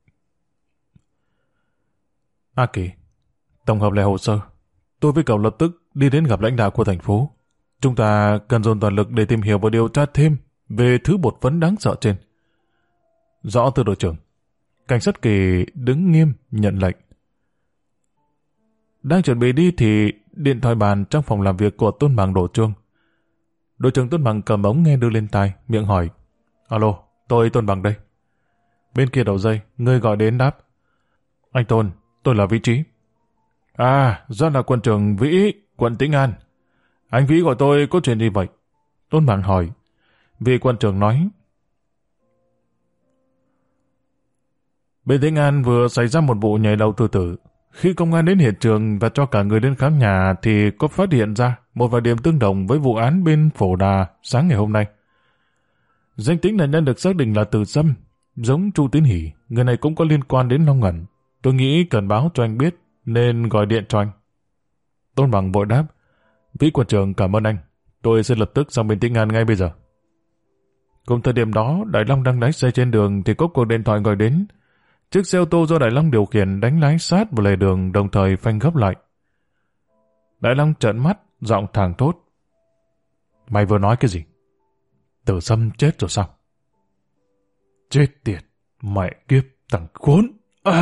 A Kỳ, tổng hợp lại hồ sơ. Tôi với cậu lập tức đi đến gặp lãnh đạo của thành phố. Chúng ta cần dồn toàn lực để tìm hiểu và điều tra thêm về thứ bột phấn đáng sợ trên. Rõ từ đội trưởng. Cảnh sát Kỳ đứng nghiêm nhận lệnh. Đang chuẩn bị đi thì điện thoại bàn trong phòng làm việc của Tôn Bằng đổ chuông. Đội trưởng Tôn Bằng cầm ống nghe đưa lên tai, miệng hỏi: Alo, tôi Tôn Bằng đây. Bên kia đầu dây, người gọi đến đáp: Anh Tôn, tôi là Vĩ Trí. À, ra là quân trưởng Vĩ, quận Tĩnh An. Anh Vĩ gọi tôi có chuyện gì vậy? Tôn Bằng hỏi. Vị quân trưởng nói: Bên Tĩnh An vừa xảy ra một vụ nhảy lầu tự tử. Khi công an đến hiện trường và cho cả người đến khám nhà thì có phát hiện ra một vài điểm tương đồng với vụ án bên Phổ Đà sáng ngày hôm nay. Danh tính nạn nhân được xác định là Từ Sâm, giống Chu Tiến Hỷ, người này cũng có liên quan đến Long Ẩn. Tôi nghĩ cần báo cho anh biết nên gọi điện cho anh. Tôn Bằng vội đáp: Vĩ quân trưởng cảm ơn anh, tôi sẽ lập tức sang bên Tĩnh An ngay bây giờ. Cùng thời điểm đó, Đại Long đang lái xe trên đường thì có cuộc điện thoại gọi đến. Chiếc xe ô tô do Đại Long điều khiển đánh lái sát vào lề đường, đồng thời phanh gấp lại. Đại Long trợn mắt, giọng thẳng thốt: Mày vừa nói cái gì? Từ Sâm chết rồi sao? Chết tiệt, mẹ kiếp, thằng khốn!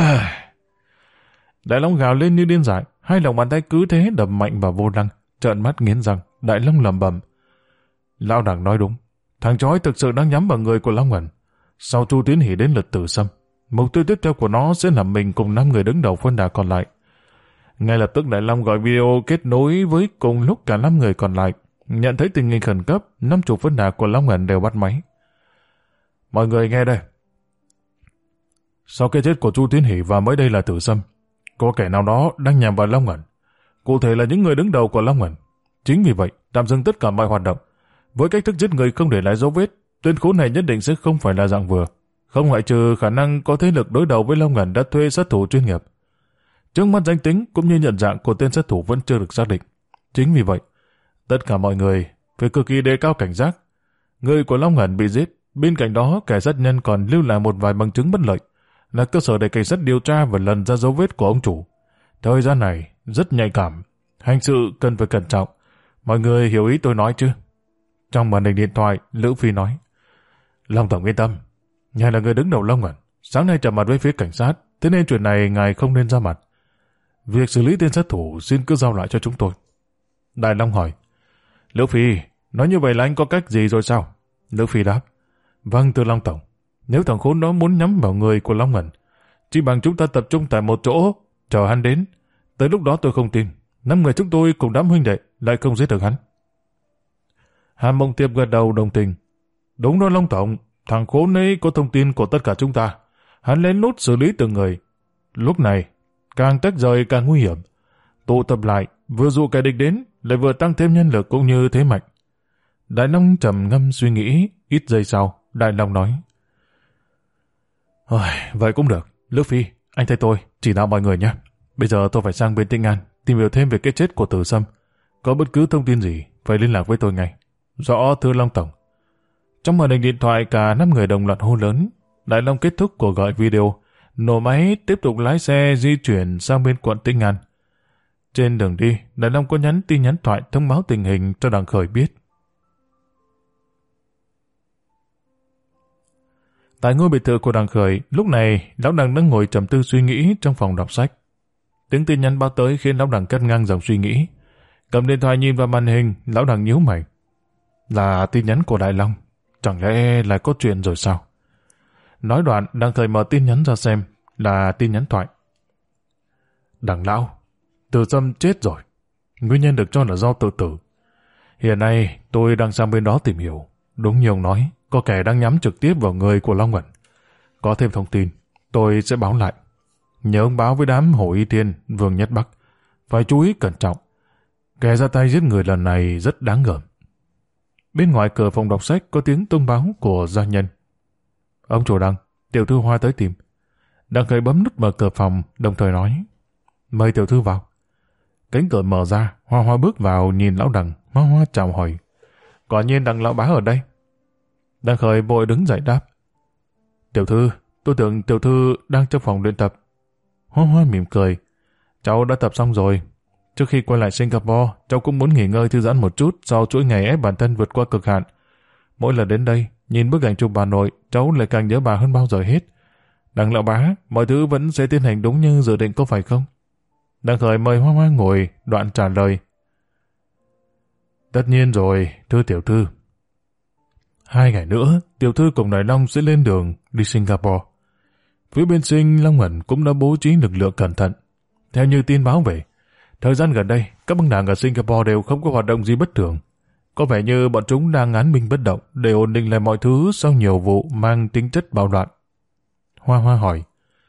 Đại Long gào lên như điên dại, hai lòng bàn tay cứ thế đập mạnh vào vô lăng, trợn mắt nghiến răng. Đại Long lẩm bẩm: Lão Đằng nói đúng, thằng chói thực sự đang nhắm vào người của Long Ẩn. Sau Chu Tiến Hỷ đến lượt Từ Sâm, mục tiêu tiếp theo của nó sẽ là mình cùng 5 người đứng đầu phân đà còn lại. Ngay lập tức Đại Long gọi video kết nối với cùng lúc cả 5 người còn lại. Nhận thấy tình hình khẩn cấp, 50 phân đà của Long Ẩn đều bắt máy. Mọi người nghe đây. Sau cái chết của Chu Tiến Hỷ và mới đây là Từ Sâm, có kẻ nào đó đang nhằm vào Long Ẩn. Cụ thể là những người đứng đầu của Long Ẩn. Chính vì vậy, tạm dừng tất cả mọi hoạt động. Với cách thức giết người không để lại dấu vết, tên khốn này nhất định sẽ không phải là dạng vừa. Không ngoại trừ khả năng có thế lực đối đầu với Long Ẩn đã thuê sát thủ chuyên nghiệp. Trước mắt danh tính cũng như nhận dạng của tên sát thủ vẫn chưa được xác định. Chính vì vậy, tất cả mọi người phải cực kỳ đề cao cảnh giác. Người của Long Ẩn bị giết, bên cạnh đó kẻ sát nhân còn lưu lại một vài bằng chứng bất lợi, là cơ sở để cảnh sát điều tra và lần ra dấu vết của ông chủ. Thời gian này rất nhạy cảm, hành sự cần phải cẩn trọng. Mọi người hiểu ý tôi nói chứ? Trong màn hình điện thoại, Lữ Phi nói: Long tổng yên tâm, ngài là người đứng đầu Long Ẩn, sáng nay chạm mặt với phía cảnh sát, thế nên chuyện này ngài không nên ra mặt. Việc xử lý tên sát thủ xin cứ giao lại cho chúng tôi. Đại Long hỏi: Lữ Phi, nói như vậy là anh có cách gì rồi sao? Lữ Phi đáp: Vâng thưa Long tổng, nếu thằng khốn đó muốn nhắm vào người của Long Ẩn, chỉ bằng chúng ta tập trung tại một chỗ, chờ hắn đến. Tới lúc đó tôi không tin 5 người chúng tôi cùng đám huynh đệ lại không giết được hắn. Hàn Mộng Tiệp gật đầu đồng tình: Đúng đó Long tổng, thằng khốn ấy có thông tin của tất cả chúng ta. Hắn lén lút xử lý từng người. Lúc này, càng tách rời càng nguy hiểm. Tụ tập lại, vừa dụ kẻ địch đến, lại vừa tăng thêm nhân lực cũng như thế mạnh. Đại Long trầm ngâm suy nghĩ, ít giây sau, Đại Long nói: Vậy cũng được. Lữ Phi, anh thấy tôi, chỉ đạo mọi người nhé. Bây giờ tôi phải sang bên Tĩnh An, tìm hiểu thêm về cái chết của Từ Sâm. Có bất cứ thông tin gì, phải liên lạc với tôi ngay. Rõ thưa Long tổng. Trong màn hình điện thoại cả 5 người đồng loạt hô lớn. Đại Long kết thúc cuộc gọi video, nổ máy tiếp tục lái xe di chuyển sang bên quận Tĩnh An. Trên đường đi, Đại Long có nhắn tin nhắn thoại thông báo tình hình cho Đằng Khởi biết. Tại ngôi biệt thự của Đằng Khởi, lúc này Lão Đằng đang ngồi trầm tư suy nghĩ trong phòng đọc sách. Tiếng tin nhắn báo tới khiến Lão Đằng cắt ngang dòng suy nghĩ. Cầm điện thoại nhìn vào màn hình, Lão Đằng nhíu mày. Là tin nhắn của Đại Long, chẳng lẽ lại có chuyện rồi sao? Nói đoạn, Đằng Khởi mở tin nhắn ra xem, là tin nhắn thoại. Đằng lão, Từ Sâm chết rồi. Nguyên nhân được cho là do tự tử. Hiện nay tôi đang sang bên đó tìm hiểu. Đúng như ông nói, có kẻ đang nhắm trực tiếp vào người của Long Ẩn. Có thêm thông tin, tôi sẽ báo lại. Nhớ ông báo với đám Hồ Y Thiên, Vương Nhất Bắc, phải chú ý cẩn trọng. Kẻ ra tay giết người lần này rất đáng gờm. Bên ngoài cửa phòng đọc sách có tiếng thông báo của gia nhân. Ông chủ Đăng, tiểu thư Hoa tới tìm. Đằng Khởi bấm nút mở cửa phòng, đồng thời nói: Mời tiểu thư vào. Cánh cửa mở ra, Hoa Hoa bước vào nhìn Lão Đằng. Hoa Hoa chào hỏi: Quả nhiên Đằng lão bá ở đây. Đăng Khởi vội đứng dậy đáp. Tiểu thư, tôi tưởng tiểu thư đang trong phòng luyện tập. Hoa Hoa mỉm cười. Cháu đã tập xong rồi. Trước khi quay lại Singapore, cháu cũng muốn nghỉ ngơi thư giãn một chút sau chuỗi ngày ép bản thân vượt qua cực hạn. Mỗi lần đến đây, nhìn bức ảnh chụp bà nội, cháu lại càng nhớ bà hơn bao giờ hết. Đặng lão bá, mọi thứ vẫn sẽ tiến hành đúng như dự định có phải không? Đặng Khởi mời Hoa Hoa ngồi, đoạn trả lời. Tất nhiên rồi, thưa tiểu thư. 2 ngày nữa, tiểu thư cùng Đại Long sẽ lên đường đi Singapore. Phía bên Sinh, Long Ẩn cũng đã bố trí lực lượng cẩn thận. Theo như tin báo về, thời gian gần đây, các băng đảng ở Singapore đều không có hoạt động gì bất thường. Có vẻ như bọn chúng đang án binh bất động để ổn định lại mọi thứ sau nhiều vụ mang tính chất bạo loạn. Hoa Hoa hỏi.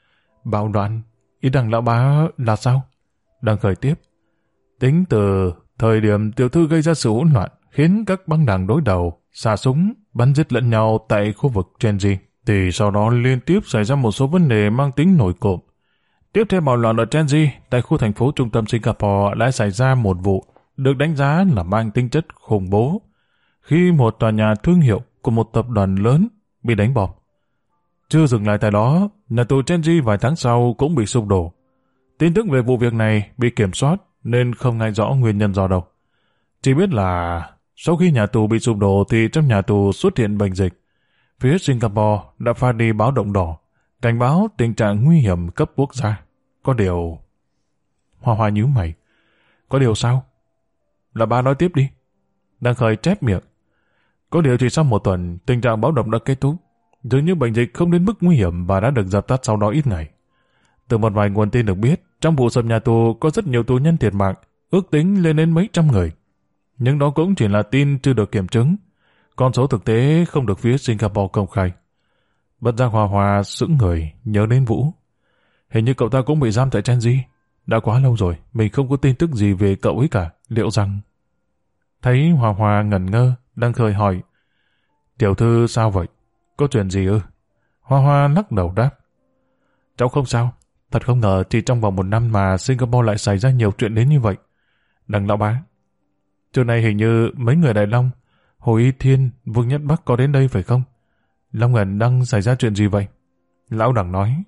Bạo loạn? Ý Đặng lão bá là sao? Đặng Khởi tiếp. Tính từ thời điểm tiểu thư gây ra sự hỗn loạn, khiến các băng đảng đối đầu xả súng, bắn giết lẫn nhau tại khu vực Chenji, thì sau đó liên tiếp xảy ra một số vấn đề mang tính nổi cộm. Tiếp theo bạo loạn ở Chenji, tại khu thành phố trung tâm Singapore lại xảy ra một vụ được đánh giá là mang tính chất khủng bố, khi một tòa nhà thương hiệu của một tập đoàn lớn bị đánh bom. Chưa dừng lại tại đó, nhà tù Chenji vài tháng sau cũng bị sụp đổ. Tin tức về vụ việc này bị kiểm soát nên không ngay rõ nguyên nhân do đâu. Chỉ biết là sau khi nhà tù bị sụp đổ thì trong nhà tù xuất hiện bệnh dịch. Phía Singapore đã phát đi báo động đỏ, cảnh báo tình trạng nguy hiểm cấp quốc gia. Có điều... Hoa Hoa nhíu mày. Có điều sao? Là bà nói tiếp đi. Đặng Khởi chép miệng. Có điều chỉ sau một tuần, tình trạng báo động đã kết thúc. Dường như bệnh dịch không đến mức nguy hiểm và đã được dập tắt sau đó ít ngày. Từ một vài nguồn tin được biết, trong vụ sập nhà tù có rất nhiều tù nhân thiệt mạng, ước tính lên đến mấy trăm người. Nhưng đó cũng chỉ là tin chưa được kiểm chứng. Con số thực tế không được phía Singapore công khai. Bất giác Hoa Hoa sững người, nhớ đến Vũ. Hình như cậu ta cũng bị giam tại Chenji. Đã quá lâu rồi, mình không có tin tức gì về cậu ấy cả. Liệu rằng... Thấy Hoa Hoa ngẩn ngơ, Đặng Khởi hỏi. Tiểu thư sao vậy? Có chuyện gì ư? Hoa Hoa lắc đầu đáp. Cháu không sao. Thật không ngờ chỉ trong vòng 1 năm mà Singapore lại xảy ra nhiều chuyện đến như vậy. Đặng lão bá. Trưa nay hình như mấy người Đại Long, Hồ Y Thiên, Vương Nhất Bắc có đến đây phải không? Long Ẩn đang xảy ra chuyện gì vậy? Lão Đặng nói.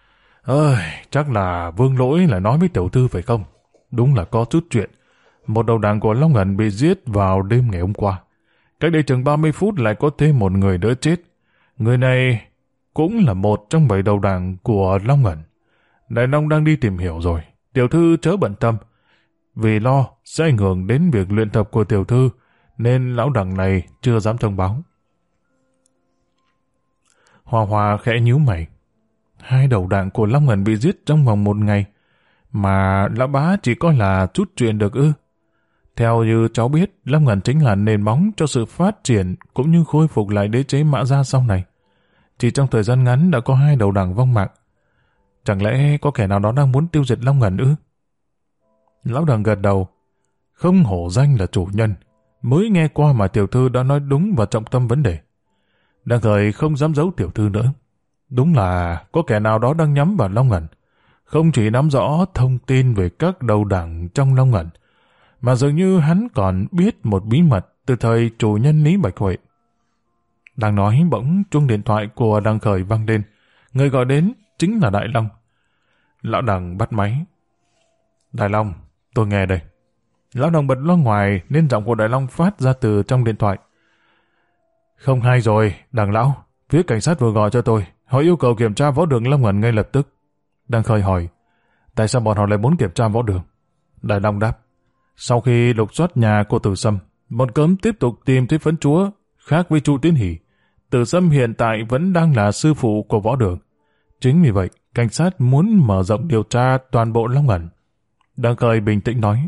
Chắc là Vương Lỗi lại nói với tiểu thư phải không? Đúng là có chút chuyện. Một đầu đảng của Long Ẩn bị giết vào đêm ngày hôm qua. Cách đây chừng 30 phút lại có thêm một người nữa chết. Người này cũng là một trong 7 đầu đảng của Long Ẩn. Đại Long đang đi tìm hiểu rồi. Tiểu thư chớ bận tâm. Vì lo sẽ ảnh hưởng đến việc luyện tập của tiểu thư, nên lão đẳng này chưa dám thông báo. Hoa Hoa khẽ nhíu mày. 2 đầu đảng của Long Ẩn bị giết trong vòng 1 ngày, mà lão bá chỉ coi là chút chuyện được ư? Theo như cháu biết, Long Ẩn chính là nền móng cho sự phát triển cũng như khôi phục lại đế chế Mã Gia sau này. Chỉ trong thời gian ngắn đã có 2 đầu đảng vong mạng. Chẳng lẽ có kẻ nào đó đang muốn tiêu diệt Long Ẩn ư? Lão Đặng gật đầu. Không hổ danh là chủ nhân. Mới nghe qua mà tiểu thư đã nói đúng và trọng tâm vấn đề. Đặng Khởi không dám giấu tiểu thư nữa. Đúng là có kẻ nào đó đang nhắm vào Long Ẩn. Không chỉ nắm rõ thông tin về các đầu đảng trong Long Ẩn, mà dường như hắn còn biết một bí mật từ thời chủ nhân Lý Bạch Huệ. Đang nói bỗng chuông điện thoại của Đặng Khởi vang lên. Người gọi đến chính là Đại Long. Lão Đặng bắt máy. Đại Long, tôi nghe đây. Lão Đặng bật loa ngoài nên giọng của Đại Long phát ra từ trong điện thoại. Không hay rồi, Đặng lão. Phía cảnh sát vừa gọi cho tôi. Họ yêu cầu kiểm tra võ đường Long Ẩn ngay lập tức. Đặng Khởi hỏi. Tại sao bọn họ lại muốn kiểm tra võ đường? Đại Long đáp. Sau khi lục soát nhà của Từ Sâm, bọn cấm tiếp tục tìm thấy phấn chúa. Khác với Chu Tiến Hỷ, Từ Sâm hiện tại vẫn đang là sư phụ của võ đường. Chính vì vậy, cảnh sát muốn mở rộng điều tra toàn bộ Long Ẩn. Đặng Khởi bình tĩnh nói.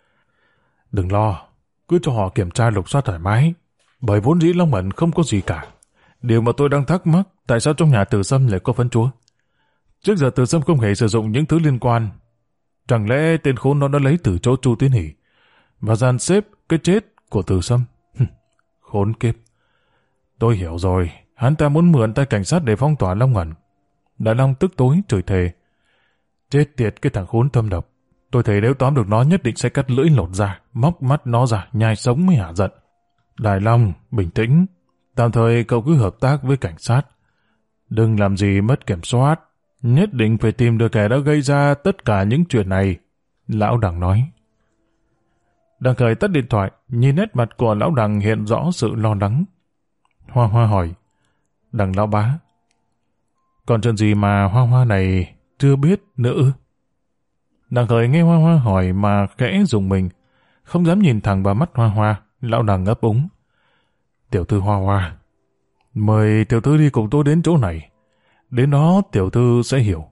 Đừng lo, cứ cho họ kiểm tra lục soát thoải mái. Bởi vốn dĩ Long Ẩn không có gì cả. Điều mà tôi đang thắc mắc, tại sao trong nhà Từ Sâm lại có phấn chúa? Trước giờ Từ Sâm không hề sử dụng những thứ liên quan. Chẳng lẽ tên khốn nó đã lấy từ chỗ Chu Tiến Hỷ và dàn xếp cái chết của Từ Sâm? Khốn kiếp. Tôi hiểu rồi, hắn ta muốn mượn tay cảnh sát để phong tỏa Long Ẩn. Đại Long tức tối chửi thề. Chết tiệt cái thằng khốn thâm độc. Tôi thấy nếu tóm được nó nhất định sẽ cắt lưỡi lột ra, móc mắt nó ra, nhai sống mới hả giận. Đại Long, bình tĩnh. Tạm thời cậu cứ hợp tác với cảnh sát. Đừng làm gì mất kiểm soát. Nhất định phải tìm được kẻ đã gây ra tất cả những chuyện này. Lão Đằng nói. Đằng Khởi tắt điện thoại, nhìn nét mặt của lão Đằng hiện rõ sự lo lắng. Hoa Hoa hỏi. Đằng lão bá. Còn chuyện gì mà Hoa Hoa này chưa biết nữa ư? Đằng Khởi nghe Hoa Hoa hỏi mà khẽ rùng mình, không dám nhìn thẳng vào mắt Hoa Hoa. Lão Đằng ấp úng. Tiểu thư Hoa Hoa, mời tiểu thư đi cùng tôi đến chỗ này. Đến đó tiểu thư sẽ hiểu.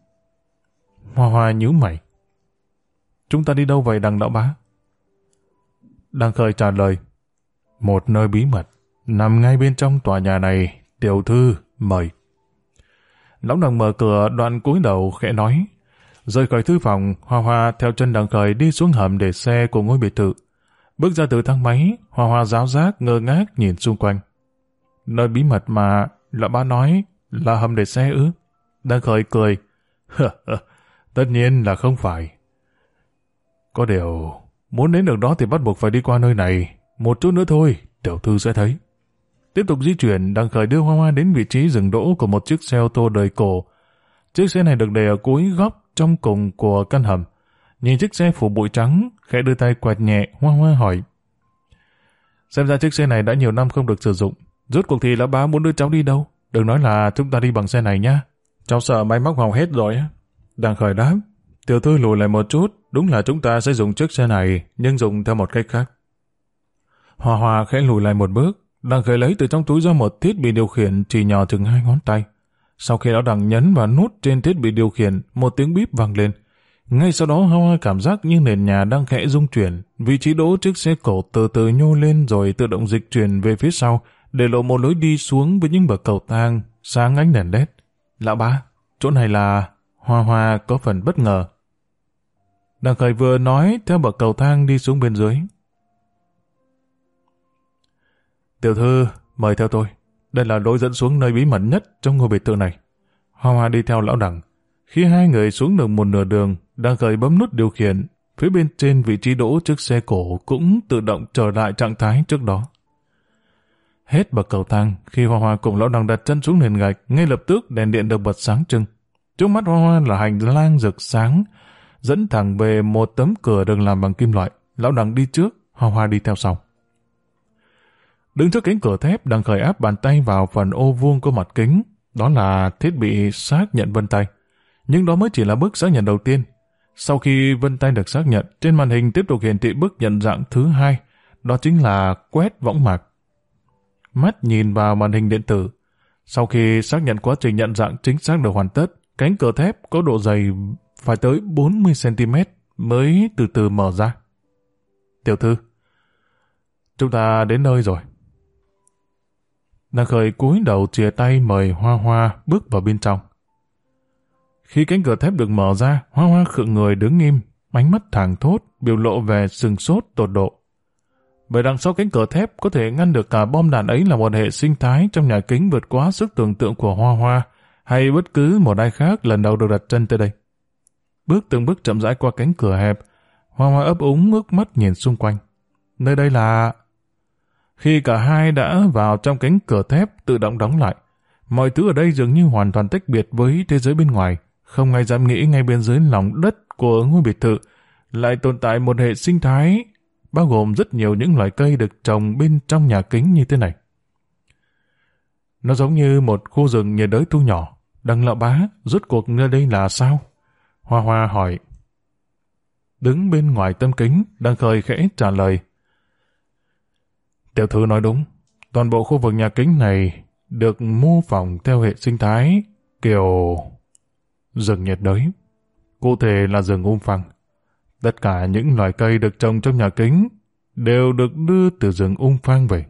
Hoa Hoa nhíu mày. Chúng ta đi đâu vậy Đằng lão bá? Đằng Khởi trả lời. Một nơi bí mật, nằm ngay bên trong tòa nhà này. Tiểu thư mời. Lão Đằng mở cửa, đoạn cúi đầu khẽ nói. Rời khỏi thư phòng, Hoa Hoa theo chân Đằng Khởi đi xuống hầm để xe của ngôi biệt thự. Bước ra từ thang máy, Hoa Hoa ráo rác ngơ ngác nhìn xung quanh. Nơi bí mật mà lão bá nói là hầm để xe ư? Đằng Khởi cười. Tất nhiên là không phải. Có điều, muốn đến được đó thì bắt buộc phải đi qua nơi này. Một chút nữa thôi, tiểu thư sẽ thấy. Tiếp tục di chuyển, Đằng Khởi đưa Hoa Hoa đến vị trí dừng đỗ của một chiếc xe ô tô đời cổ. Chiếc xe này được để ở cuối góc trong cùng của căn hầm. Nhìn chiếc xe phủ bụi trắng, khẽ đưa tay quẹt nhẹ, Hoa Hoa hỏi. Xem ra chiếc xe này đã nhiều năm không được sử dụng. Rốt cuộc thì lão bá muốn đưa cháu đi đâu? Đừng nói là chúng ta đi bằng xe này nhá. Cháu sợ máy móc hỏng hết rồi á. Đằng Khởi đáp. Tiểu thư lùi lại một chút, đúng là chúng ta sẽ dùng chiếc xe này, nhưng dùng theo một cách khác. Hoa Hoa khẽ lùi lại một bước. Đằng Khởi lấy từ trong túi ra một thiết bị điều khiển chỉ nhỏ chừng 2 ngón tay. Sau khi lão Đằng nhấn vào nút trên thiết bị điều khiển, một tiếng bíp vang lên. Ngay sau đó Hoa Hoa cảm giác như nền nhà đang khẽ rung chuyển. Vị trí đỗ chiếc xe cổ từ từ nhô lên rồi tự động dịch chuyển về phía sau, để lộ một lối đi xuống với những bậc cầu thang sáng ánh đèn led. Lão bá, chỗ này là... Hoa Hoa có phần bất ngờ. Đằng Khởi vừa nói theo bậc cầu thang đi xuống bên dưới. Tiểu thư, mời theo tôi. Đây là lối dẫn xuống nơi bí mật nhất trong ngôi biệt thự này. Hoa Hoa đi theo lão Đằng. Khi hai người xuống được một nửa đường, Đằng Khởi bấm nút điều khiển. Phía bên trên vị trí đỗ chiếc xe cổ cũng tự động trở lại trạng thái trước đó. Hết bậc cầu thang, khi Hoa Hoa cùng lão Đằng đặt chân xuống nền gạch, ngay lập tức đèn điện được bật sáng trưng. Trước mắt Hoa Hoa là hành lang rực sáng, dẫn thẳng về một tấm cửa được làm bằng kim loại. Lão Đằng đi trước, Hoa Hoa đi theo sau. Đứng trước cánh cửa thép, Đằng Khởi áp bàn tay vào phần ô vuông của mặt kính. Đó là thiết bị xác nhận vân tay. Nhưng đó mới chỉ là bước xác nhận đầu tiên. Sau khi vân tay được xác nhận, trên màn hình tiếp tục hiển thị bước nhận dạng thứ hai. Đó chính là quét võng mạc. Mắt nhìn vào màn hình điện tử. Sau khi xác nhận quá trình nhận dạng chính xác được hoàn tất, cánh cửa thép có độ dày phải tới 40cm mới từ từ mở ra. Tiểu thư, chúng ta đến nơi rồi. Đằng Khởi cúi đầu chìa tay mời Hoa Hoa bước vào bên trong. Khi cánh cửa thép được mở ra, Hoa Hoa khựng người đứng im, ánh mắt thẳng thốt, biểu lộ về sừng sốt tột độ. Bởi đằng sau cánh cửa thép có thể ngăn được cả bom đạn ấy là một hệ sinh thái trong nhà kính vượt quá sức tưởng tượng của Hoa Hoa, hay bất cứ một ai khác lần đầu được đặt chân tới đây. Bước từng bước chậm rãi qua cánh cửa hẹp, Hoa Hoa ấp úng ngước mắt nhìn xung quanh. Nơi đây là... Khi cả hai đã vào trong cánh cửa thép tự động đóng lại, mọi thứ ở đây dường như hoàn toàn tách biệt với thế giới bên ngoài. Không ai dám nghĩ ngay bên dưới lòng đất của ngôi biệt thự lại tồn tại một hệ sinh thái bao gồm rất nhiều những loài cây được trồng bên trong nhà kính như thế này. Nó giống như một khu rừng nhiệt đới thu nhỏ. Đằng lão bá, rốt cuộc nơi đây là sao? Hoa Hoa hỏi. Đứng bên ngoài tấm kính, Đằng Khởi khẽ trả lời. Tiểu thư nói đúng, toàn bộ khu vực nhà kính này được mô phỏng theo hệ sinh thái kiểu rừng nhiệt đới. Cụ thể là rừng phăng. Tất cả những loài cây được trồng trong nhà kính đều được đưa từ rừng phăng về.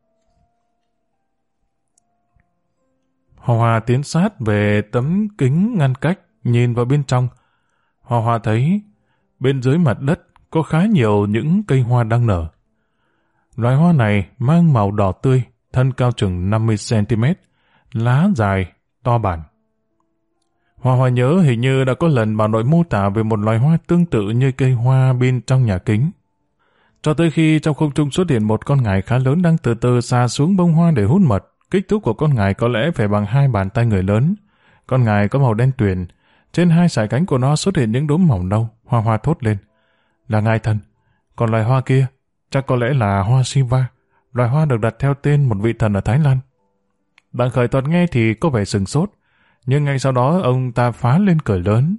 Hoa Hoa tiến sát về tấm kính ngăn cách, nhìn vào bên trong. Hoa Hoa thấy bên dưới mặt đất có khá nhiều những cây hoa đang nở. Loài hoa này mang màu đỏ tươi, thân cao chừng 50cm, lá dài, to bản. Hoa Hoa nhớ hình như đã có lần bà nội mô tả về một loài hoa tương tự như cây hoa bên trong nhà kính. cho tới khi trong không trung xuất hiện một con ngải khá lớn đang từ từ xà xuống bông hoa để hút mật. Kích thước của con ngải có lẽ phải bằng 2 bàn tay người lớn. Con ngải có màu đen tuyền, trên 2 sải cánh của nó xuất hiện những đốm màu nâu. Hoa Hoa thốt lên: là ngải thần. Còn loài hoa kia chắc có lẽ là hoa Shiva, loài hoa được đặt theo tên một vị thần ở Thái Lan. Đặng Khởi Thuật nghe thì có vẻ sừng sốt, nhưng ngay sau đó ông ta phá lên cười lớn: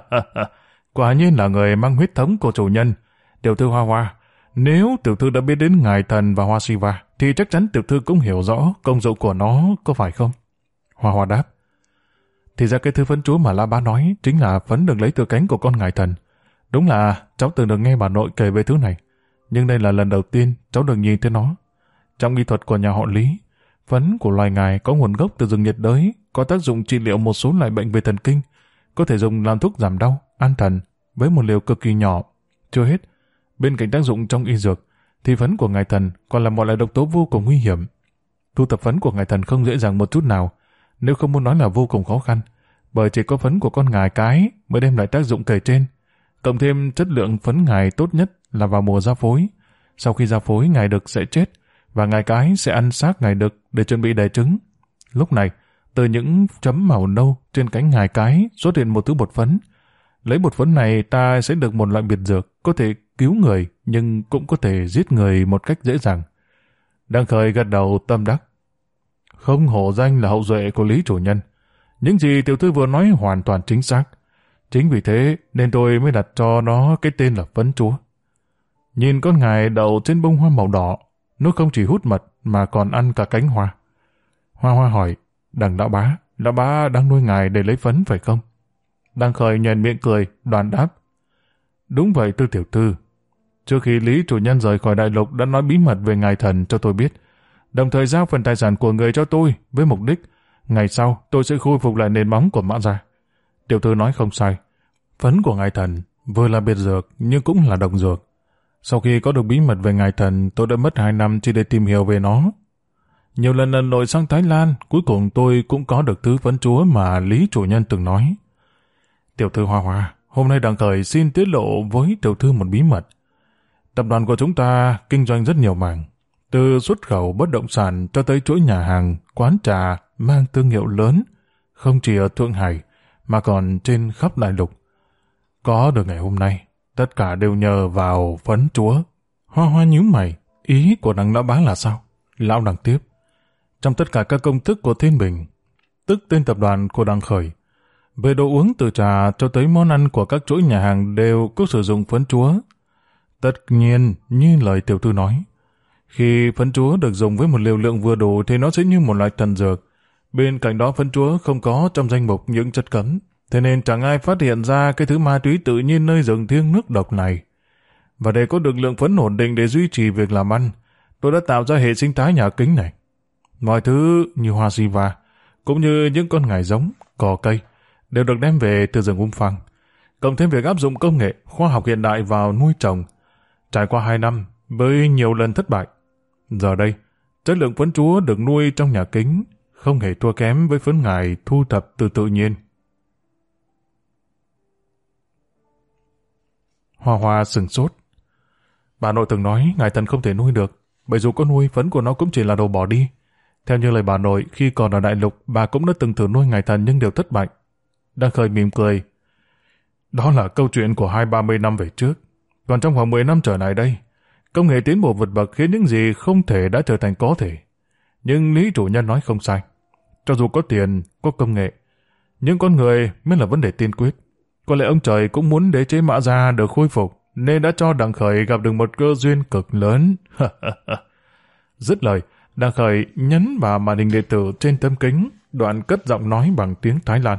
quả nhiên là người mang huyết thống của chủ nhân. Tiểu thư Hoa Hoa, nếu tiểu thư đã biết đến ngài thần và hoa Shiva, thì chắc chắn tiểu thư cũng hiểu rõ công dụng của nó, có phải không? Hoa Hoa đáp: thì ra cái thứ phấn chúa mà La Bá nói chính là phấn được lấy từ cánh của con ngài thần. Đúng là cháu từng được nghe bà nội kể về thứ này, nhưng đây là lần đầu tiên cháu được nhìn thấy nó. Trong y thuật của nhà họ Lý, phấn của loài ngài có nguồn gốc từ rừng nhiệt đới, có tác dụng trị liệu một số loại bệnh về thần kinh, có thể dùng làm thuốc giảm đau, an thần với một liều cực kỳ nhỏ. Chưa hết, bên cạnh tác dụng trong y dược, thì phấn của ngài thần còn là một loại độc tố vô cùng nguy hiểm. Thu thập phấn của ngài thần không dễ dàng một chút nào, nếu không muốn nói là vô cùng khó khăn, bởi chỉ có phấn của con ngài cái mới đem lại tác dụng kể trên. Cộng thêm chất lượng phấn ngài tốt nhất là vào mùa ra phối. Sau khi ra phối, ngài đực sẽ chết và ngài cái sẽ ăn xác ngài đực để chuẩn bị đẻ trứng. Lúc này, từ những chấm màu nâu trên cánh ngài cái xuất hiện một thứ bột phấn. Lấy bột phấn này ta sẽ được một loại biệt dược có thể cứu người nhưng cũng có thể giết người một cách dễ dàng. Đặng Khởi gật đầu tâm đắc: không hổ danh là hậu duệ của Lý chủ nhân. Những gì tiểu thư vừa nói hoàn toàn chính xác. Chính vì thế nên tôi mới đặt cho nó cái tên là phấn chúa. Nhìn con ngài đậu trên bông hoa màu đỏ, nó không chỉ hút mật mà còn ăn cả cánh hoa. Hoa Hoa hỏi: đằng lão bá đang nuôi ngài để lấy phấn phải không? Đặng Khởi nhoẻn miệng cười, đoan đáp: đúng vậy Tư tiểu thư. Trước khi Lý chủ nhân rời khỏi đại lục đã nói bí mật về ngài thần cho tôi biết, đồng thời giao phần tài sản của người cho tôi với mục đích ngày sau tôi sẽ khôi phục lại nền móng của Mã gia. Tiểu thư nói không sai, phấn của ngài thần vừa là biệt dược nhưng cũng là độc dược. Sau khi có được bí mật về ngài thần, tôi đã mất 2 năm chỉ để tìm hiểu về nó. Nhiều lần lần lội sang Thái Lan, cuối cùng tôi cũng có được thứ phấn chúa mà Lý chủ nhân từng nói. Tiểu thư Hoa Hoa, hôm nay Đặng Khởi xin tiết lộ với tiểu thư một bí mật. Tập đoàn của chúng ta kinh doanh rất nhiều mảng, từ xuất khẩu bất động sản cho tới chuỗi nhà hàng, quán trà mang thương hiệu lớn, không chỉ ở Thượng Hải mà còn trên khắp đại lục. Có được ngày hôm nay, tất cả đều nhờ vào phấn chúa. Hoa Hoa nhíu mày, ý của Đặng lão bá là sao? Lão Đặng tiếp: trong tất cả các công thức của Thiên Bình, tức tên tập đoàn của Đặng Khởi, về đồ uống từ trà cho tới món ăn của các chuỗi nhà hàng đều có sử dụng phấn chúa. Tất nhiên, như lời tiểu thư nói, khi phấn chúa được dùng với một liều lượng vừa đủ thì nó sẽ như một loại thần dược. Bên cạnh đó phấn chúa không có trong danh mục những chất cấm, thế nên chẳng ai phát hiện ra cái thứ ma túy tự nhiên nơi rừng thiêng nước độc này. Và để có được lượng phấn ổn định để duy trì việc làm ăn, tôi đã tạo ra hệ sinh thái nhà kính này. Mọi thứ như hoa Shiva, cũng như những con ngải giống, cỏ cây, đều được đem về từ rừng phăng. Cộng thêm việc áp dụng công nghệ, khoa học hiện đại vào nuôi trồng. Trải qua 2 năm, với nhiều lần thất bại, giờ đây, chất lượng phấn chúa được nuôi trong nhà kính không hề thua kém với phấn ngải thu thập từ tự nhiên. Hoa Hoa sừng sốt. Bà nội từng nói ngài thần không thể nuôi được, bởi dù có nuôi, phấn của nó cũng chỉ là đồ bỏ đi. Theo như lời bà nội, khi còn ở đại lục, bà cũng đã từng thử nuôi ngài thần nhưng đều thất bại. Đặng Khởi mỉm cười. Đó là câu chuyện của 20-30 năm về trước. Còn trong khoảng 10 năm trở lại đây, công nghệ tiến bộ vượt bậc khiến những gì không thể đã trở thành có thể. Nhưng Lý chủ nhân nói không sai. Cho dù có tiền, có công nghệ, nhưng con người mới là vấn đề tiên quyết. Có lẽ ông trời cũng muốn đế chế Mã Gia được khôi phục, nên đã cho Đặng Khởi gặp được một cơ duyên cực lớn. Dứt lời, Đặng Khởi nhấn vào màn hình điện tử trên tấm kính, đoạn cất giọng nói bằng tiếng Thái Lan.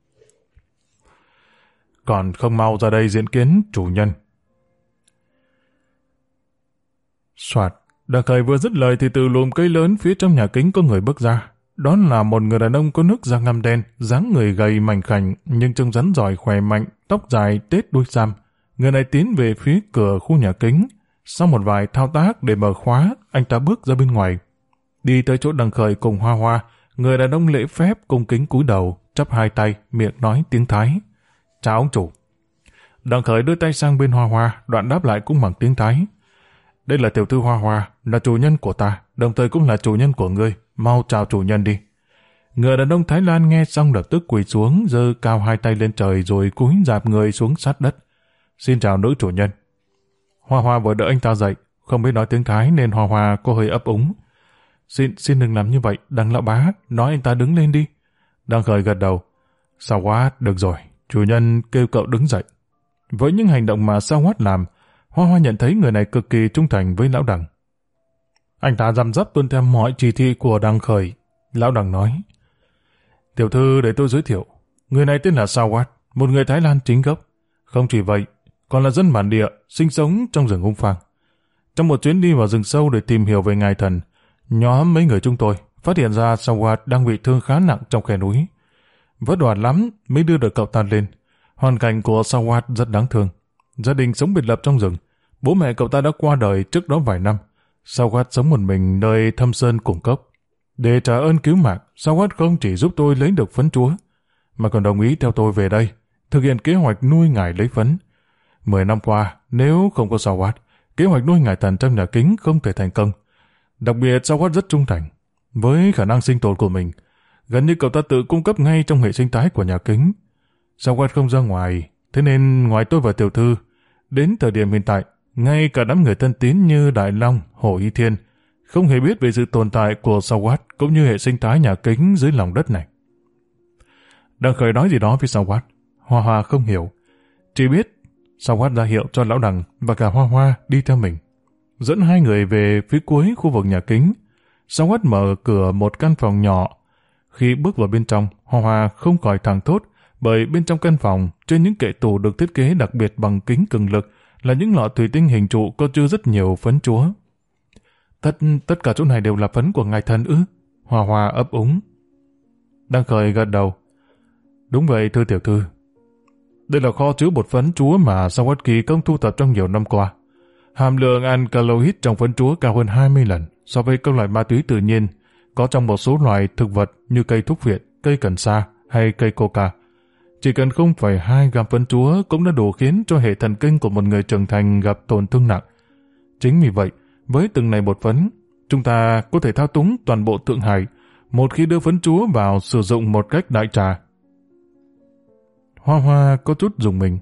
Còn không mau ra đây diễn kiến chủ nhân. Soạt, Đặng Khởi vừa dứt lời thì từ lùm cây lớn phía trong nhà kính có người bước ra. Đó là một người đàn ông có nước da ngăm đen, dáng người gầy mảnh khảnh nhưng trông rắn rỏi khỏe mạnh, tóc dài tết đuôi sam. Người này tiến về phía cửa khu nhà kính. Sau một vài thao tác để mở khóa, anh ta bước ra bên ngoài. Đi tới chỗ Đặng Khởi cùng Hoa Hoa, người đàn ông lễ phép cung kính cúi đầu, chắp hai tay, miệng nói tiếng Thái. Chào ông chủ. Đặng Khởi đưa tay sang bên Hoa Hoa, đoạn đáp lại cũng bằng tiếng Thái. đây là tiểu thư Hoa Hoa, là chủ nhân của ta, đồng thời cũng là chủ nhân của ngươi, mau chào chủ nhân đi. Người đàn ông Thái Lan nghe xong lập tức quỳ xuống, giơ cao hai tay lên trời rồi cúi rạp người xuống sát đất. Xin chào nữ chủ nhân. Hoa Hoa vừa đỡ anh ta dậy, không biết nói tiếng Thái nên Hoa Hoa có hơi ấp úng. Xin đừng làm như vậy, Đằng lão bá, nói anh ta đứng lên đi. Đằng Khởi gật đầu. Sao Quát, được rồi, chủ nhân kêu cậu đứng dậy. Với những hành động mà Sao Quát làm, Hoa Hoa nhận thấy người này cực kỳ trung thành với lão Đằng. Anh ta răm rắp tuân theo mọi chỉ thị của Đằng Khởi. Lão Đằng nói, tiểu thư để tôi giới thiệu, người này tên là Sao Quát, một người Thái Lan chính gốc. Không chỉ vậy, còn là dân bản địa, sinh sống trong rừng Hung Phang. Trong một chuyến đi vào rừng sâu để tìm hiểu về ngài thần, nhóm mấy người chúng tôi phát hiện ra Sao Quát đang bị thương khá nặng trong khe núi. Vất vả lắm mới đưa được cậu ta lên. Hoàn cảnh của Sao Quát rất đáng thương. Gia đình sống biệt lập trong rừng. Bố mẹ cậu ta đã qua đời trước đó vài năm. Sao Quát sống một mình nơi thâm sơn cùng cốc. Để trả ơn cứu mạng, Sao Quát không chỉ giúp tôi lấy được phấn chúa, mà còn đồng ý theo tôi về đây, thực hiện kế hoạch nuôi ngài lấy phấn. 10 năm qua, nếu không có Sao Quát, kế hoạch nuôi ngài thần trong nhà kính không thể thành công. Đặc biệt Sao Quát rất trung thành. Với khả năng sinh tồn của mình, gần như cậu ta tự cung cấp ngay trong hệ sinh thái của nhà kính. Sao Quát không ra ngoài, thế nên ngoài tôi và tiểu thư, đến thời điểm hiện tại, ngay cả đám người thân tín như Đại Long, Hồ Y Thiên không hề biết về sự tồn tại của Sao Quát cũng như hệ sinh thái nhà kính dưới lòng đất này. Đằng Khởi nói gì đó với Sao Quát, Hoa Hoa không hiểu, chỉ biết Sao Quát ra hiệu cho lão Đằng và cả Hoa Hoa đi theo mình, dẫn hai người về phía cuối khu vực nhà kính. Sao Quát mở cửa một căn phòng nhỏ. Khi bước vào bên trong, Hoa Hoa không khỏi thảng thốt, bởi bên trong căn phòng, trên những kệ tủ được thiết kế đặc biệt bằng kính cường lực là những lọ thủy tinh hình trụ có chứa rất nhiều phấn chúa. Tất cả chỗ này đều là phấn của ngài thần ư? Hoa Hoa ấp úng. Đăng Khởi gật đầu. Đúng vậy thưa tiểu thư. Đây là kho chứa bột phấn chúa mà Sao Quát kỳ công thu thập trong nhiều năm qua. Hàm lượng alkaloid trong phấn chúa cao hơn 20 lần so với các loại ma túy tự nhiên có trong một số loài thực vật như cây thuốc viện, cây cần sa hay cây coca. Chỉ cần 0,2 gam phấn chúa cũng đã đủ khiến cho hệ thần kinh của một người trưởng thành gặp tổn thương nặng. Chính vì vậy, với từng này bột phấn, chúng ta có thể thao túng toàn bộ Thượng Hải một khi đưa phấn chúa vào sử dụng một cách đại trà. Hoa Hoa có chút rùng mình.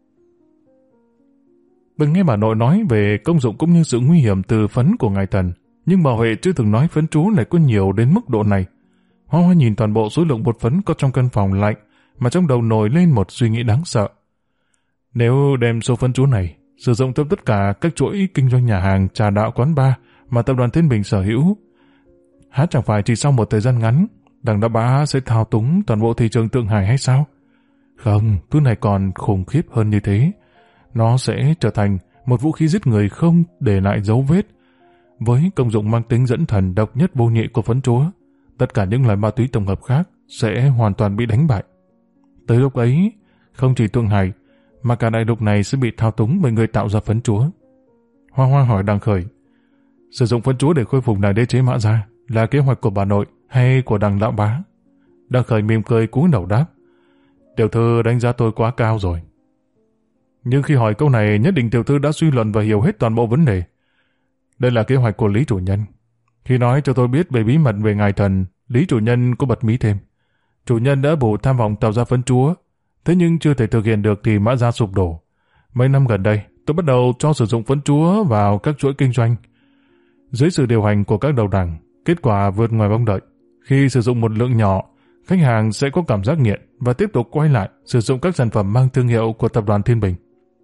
Từng nghe bà nội nói về công dụng cũng như sự nguy hiểm từ phấn của ngài thần, nhưng bà Huệ chưa từng nói phấn chúa này có nhiều đến mức độ này. Hoa Hoa nhìn toàn bộ số lượng bột phấn có trong căn phòng lạnh, mà trong đầu nổi lên một suy nghĩ đáng sợ. Nếu đem số phấn chúa này sử dụng trong tất cả các chuỗi kinh doanh nhà hàng, trà đạo, quán bar mà tập đoàn Thiên Bình sở hữu, há chẳng phải chỉ sau một thời gian ngắn, Đằng Đa Bá sẽ thao túng toàn bộ thị trường Thượng Hải hay sao? Không, thứ này còn khủng khiếp hơn như thế. Nó sẽ trở thành một vũ khí giết người không để lại dấu vết. Với công dụng mang tính dẫn thần độc nhất vô nhị của phấn chúa, tất cả những loại ma túy tổng hợp khác sẽ hoàn toàn bị đánh bại. Tới lúc ấy, không chỉ Thượng Hải, mà cả đại lục này sẽ bị thao túng bởi người tạo ra phấn chúa. Hoa Hoa hỏi Đằng Khởi, sử dụng phấn chúa để khôi phục đài đế chế Mã Gia là kế hoạch của bà nội hay của Đằng lão bá? Đằng Khởi mỉm cười cúi đầu đáp, tiểu thư đánh giá tôi quá cao rồi. Nhưng khi hỏi câu này, nhất định tiểu thư đã suy luận và hiểu hết toàn bộ vấn đề. Đây là kế hoạch của Lý chủ nhân. Khi nói cho tôi biết về bí mật về ngài thần, Lý chủ nhân có bật mí thêm. Chủ nhân đã bù tham vọng tạo ra phấn chúa, thế nhưng chưa thể thực hiện được thì Mã Gia sụp đổ. Mấy năm gần đây, tôi bắt đầu cho sử dụng phấn chúa vào các chuỗi kinh doanh. Dưới sự điều hành của các đầu đảng, kết quả vượt ngoài mong đợi. Khi sử dụng một lượng nhỏ, khách hàng sẽ có cảm giác nghiện và tiếp tục quay lại sử dụng các sản phẩm mang thương hiệu của tập đoàn Thiên Bình.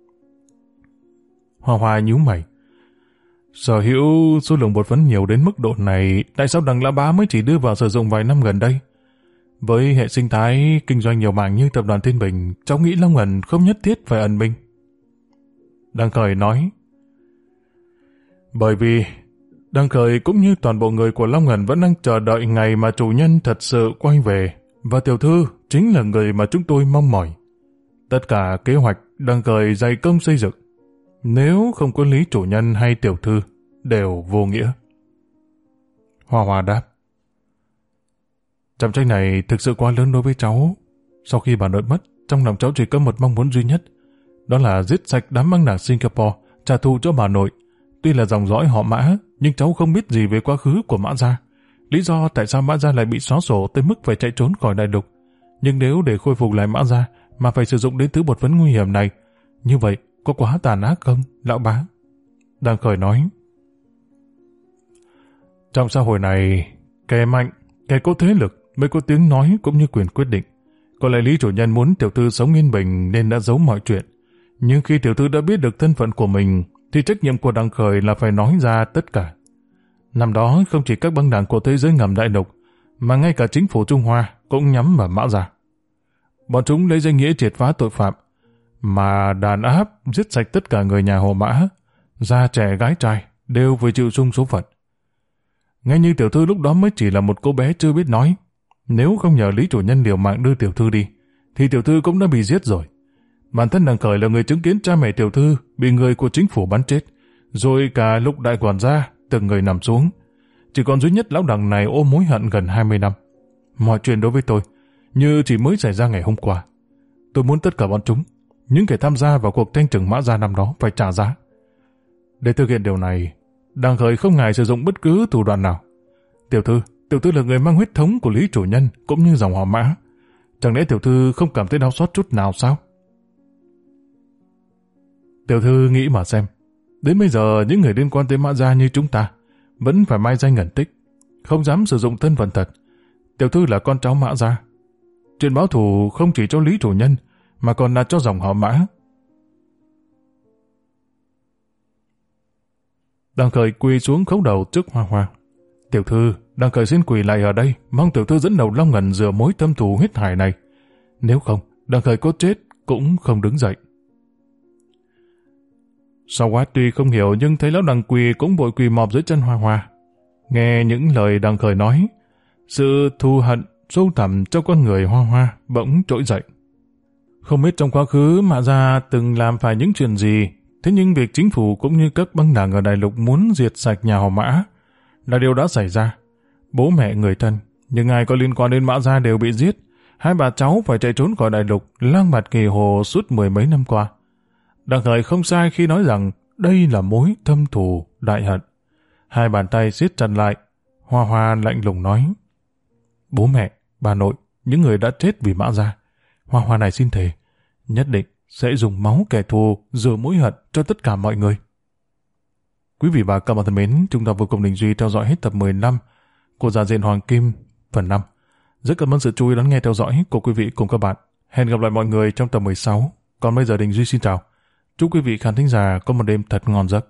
Hoa Hoa nhíu mày. Sở hữu số lượng bột phấn nhiều đến mức độ này, tại sao Đằng Lão Bá mới chỉ đưa vào sử dụng vài năm gần đây? Với hệ sinh thái kinh doanh nhiều mảng như tập đoàn Thiên Bình, cháu nghĩ Long Ẩn không nhất thiết phải ẩn mình. Đằng Khởi nói, bởi vì Đằng Khởi cũng như toàn bộ người của Long Ẩn vẫn đang chờ đợi ngày mà chủ nhân thật sự quay về, và tiểu thư chính là người mà chúng tôi mong mỏi. Tất cả kế hoạch Đằng Khởi dày công xây dựng, nếu không có Lý chủ nhân hay tiểu thư, đều vô nghĩa. Hoa Hoa đáp, trọng trách này thực sự quá lớn đối với cháu. Sau khi bà nội mất, trong lòng cháu chỉ có một mong muốn duy nhất, đó là giết sạch đám băng đảng Singapore, trả thù cho bà nội, tuy là dòng dõi họ Mã, nhưng cháu không biết gì về quá khứ của Mã Gia. Lý do tại sao Mã Gia lại bị xóa sổ tới mức phải chạy trốn khỏi đại lục. Nhưng nếu để khôi phục lại Mã Gia mà phải sử dụng đến thứ bột phấn nguy hiểm này, như vậy có quá tàn ác không, lão bá? Đăng Khởi nói. Trong xã hội này, kẻ mạnh, kẻ có thế lực mới có tiếng nói cũng như quyền quyết định. Có lẽ Lý chủ nhân muốn tiểu thư sống yên bình nên đã giấu mọi chuyện. Nhưng khi tiểu thư đã biết được thân phận của mình, thì trách nhiệm của Đăng Khởi là phải nói ra tất cả. Năm đó không chỉ các băng đảng của thế giới ngầm đại lục, mà ngay cả chính phủ Trung Hoa cũng nhắm vào Mã Gia. Bọn chúng lấy danh nghĩa triệt phá tội phạm, mà đàn áp giết sạch tất cả người nhà họ Mã, già trẻ gái trai đều phải chịu chung số phận. Ngay như tiểu thư lúc đó mới chỉ là một cô bé chưa biết nói. Nếu không nhờ Lý chủ nhân liều mạng đưa tiểu thư đi, thì tiểu thư cũng đã bị giết rồi. Bản thân Đăng Khởi là người chứng kiến cha mẹ tiểu thư bị người của chính phủ bắn chết, rồi cả Lục đại quản gia từng người nằm xuống. Chỉ còn duy nhất lão Đằng này ôm mối hận gần 20 năm. Mọi chuyện đối với tôi như chỉ mới xảy ra ngày hôm qua. Tôi muốn tất cả bọn chúng, những kẻ tham gia vào cuộc thanh trừng Mã Gia năm đó phải trả giá. Để thực hiện điều này, Đăng Khởi không ngại sử dụng bất cứ thủ đoạn nào. Tiểu thư là người mang huyết thống của Lý chủ nhân cũng như dòng họ Mã. Chẳng lẽ tiểu thư không cảm thấy đau xót chút nào sao? Tiểu thư nghĩ mà xem, đến bây giờ những người liên quan tới Mã Gia như chúng ta vẫn phải mai danh ẩn tích, không dám sử dụng thân phận thật. Tiểu thư là con cháu Mã Gia. Chuyện báo thù không chỉ cho Lý chủ nhân, mà còn là cho dòng họ Mã. Đăng Khởi quỳ xuống khấu đầu trước Hoa Hoa. Tiểu thư, Đăng Khởi xin quỳ lại ở đây, mong tiểu thư dẫn đầu Long Ngần rửa mối thâm thù huyết hải này. Nếu không, Đăng Khởi có chết cũng không đứng dậy. Sao Quá tuy không hiểu nhưng thấy lão Đằng quỳ cũng vội quỳ mọp dưới chân Hoa Hoa. Nghe những lời Đăng Khởi nói, sự thù hận sâu thẳm trong con người Hoa Hoa bỗng trỗi dậy. Không biết trong quá khứ Mã Gia từng làm phải những chuyện gì, thế nhưng việc chính phủ cũng như các băng đảng ở đại lục muốn diệt sạch nhà họ Mã là điều đã xảy ra. Bố mẹ người thân, nhưng ai có liên quan đến Mã Gia đều bị giết. Hai bà cháu phải chạy trốn khỏi đại lục, lang bạt kỳ hồ suốt 10 mấy năm qua. Đăng Khởi không sai khi nói rằng đây là mối thâm thù đại hận. Hai bàn tay siết chặt lại, Hoa Hoa lạnh lùng nói: Bố mẹ, bà nội, những người đã chết vì Mã Gia, Hoa Hoa này xin thề, nhất định sẽ dùng máu kẻ thù rửa mối hận cho tất cả mọi người. Quý vị và các bạn thân mến, chúng ta vừa cùng Đình Duy theo dõi hết tập 15 của Giả Diện Hoàng Kim phần 5. Rất cảm ơn sự chú ý đón nghe theo dõi của quý vị cùng các bạn. Hẹn gặp lại mọi người trong tập 16. Còn bây giờ Đình Duy xin chào. Chúc quý vị khán thính giả có một đêm thật ngon giấc.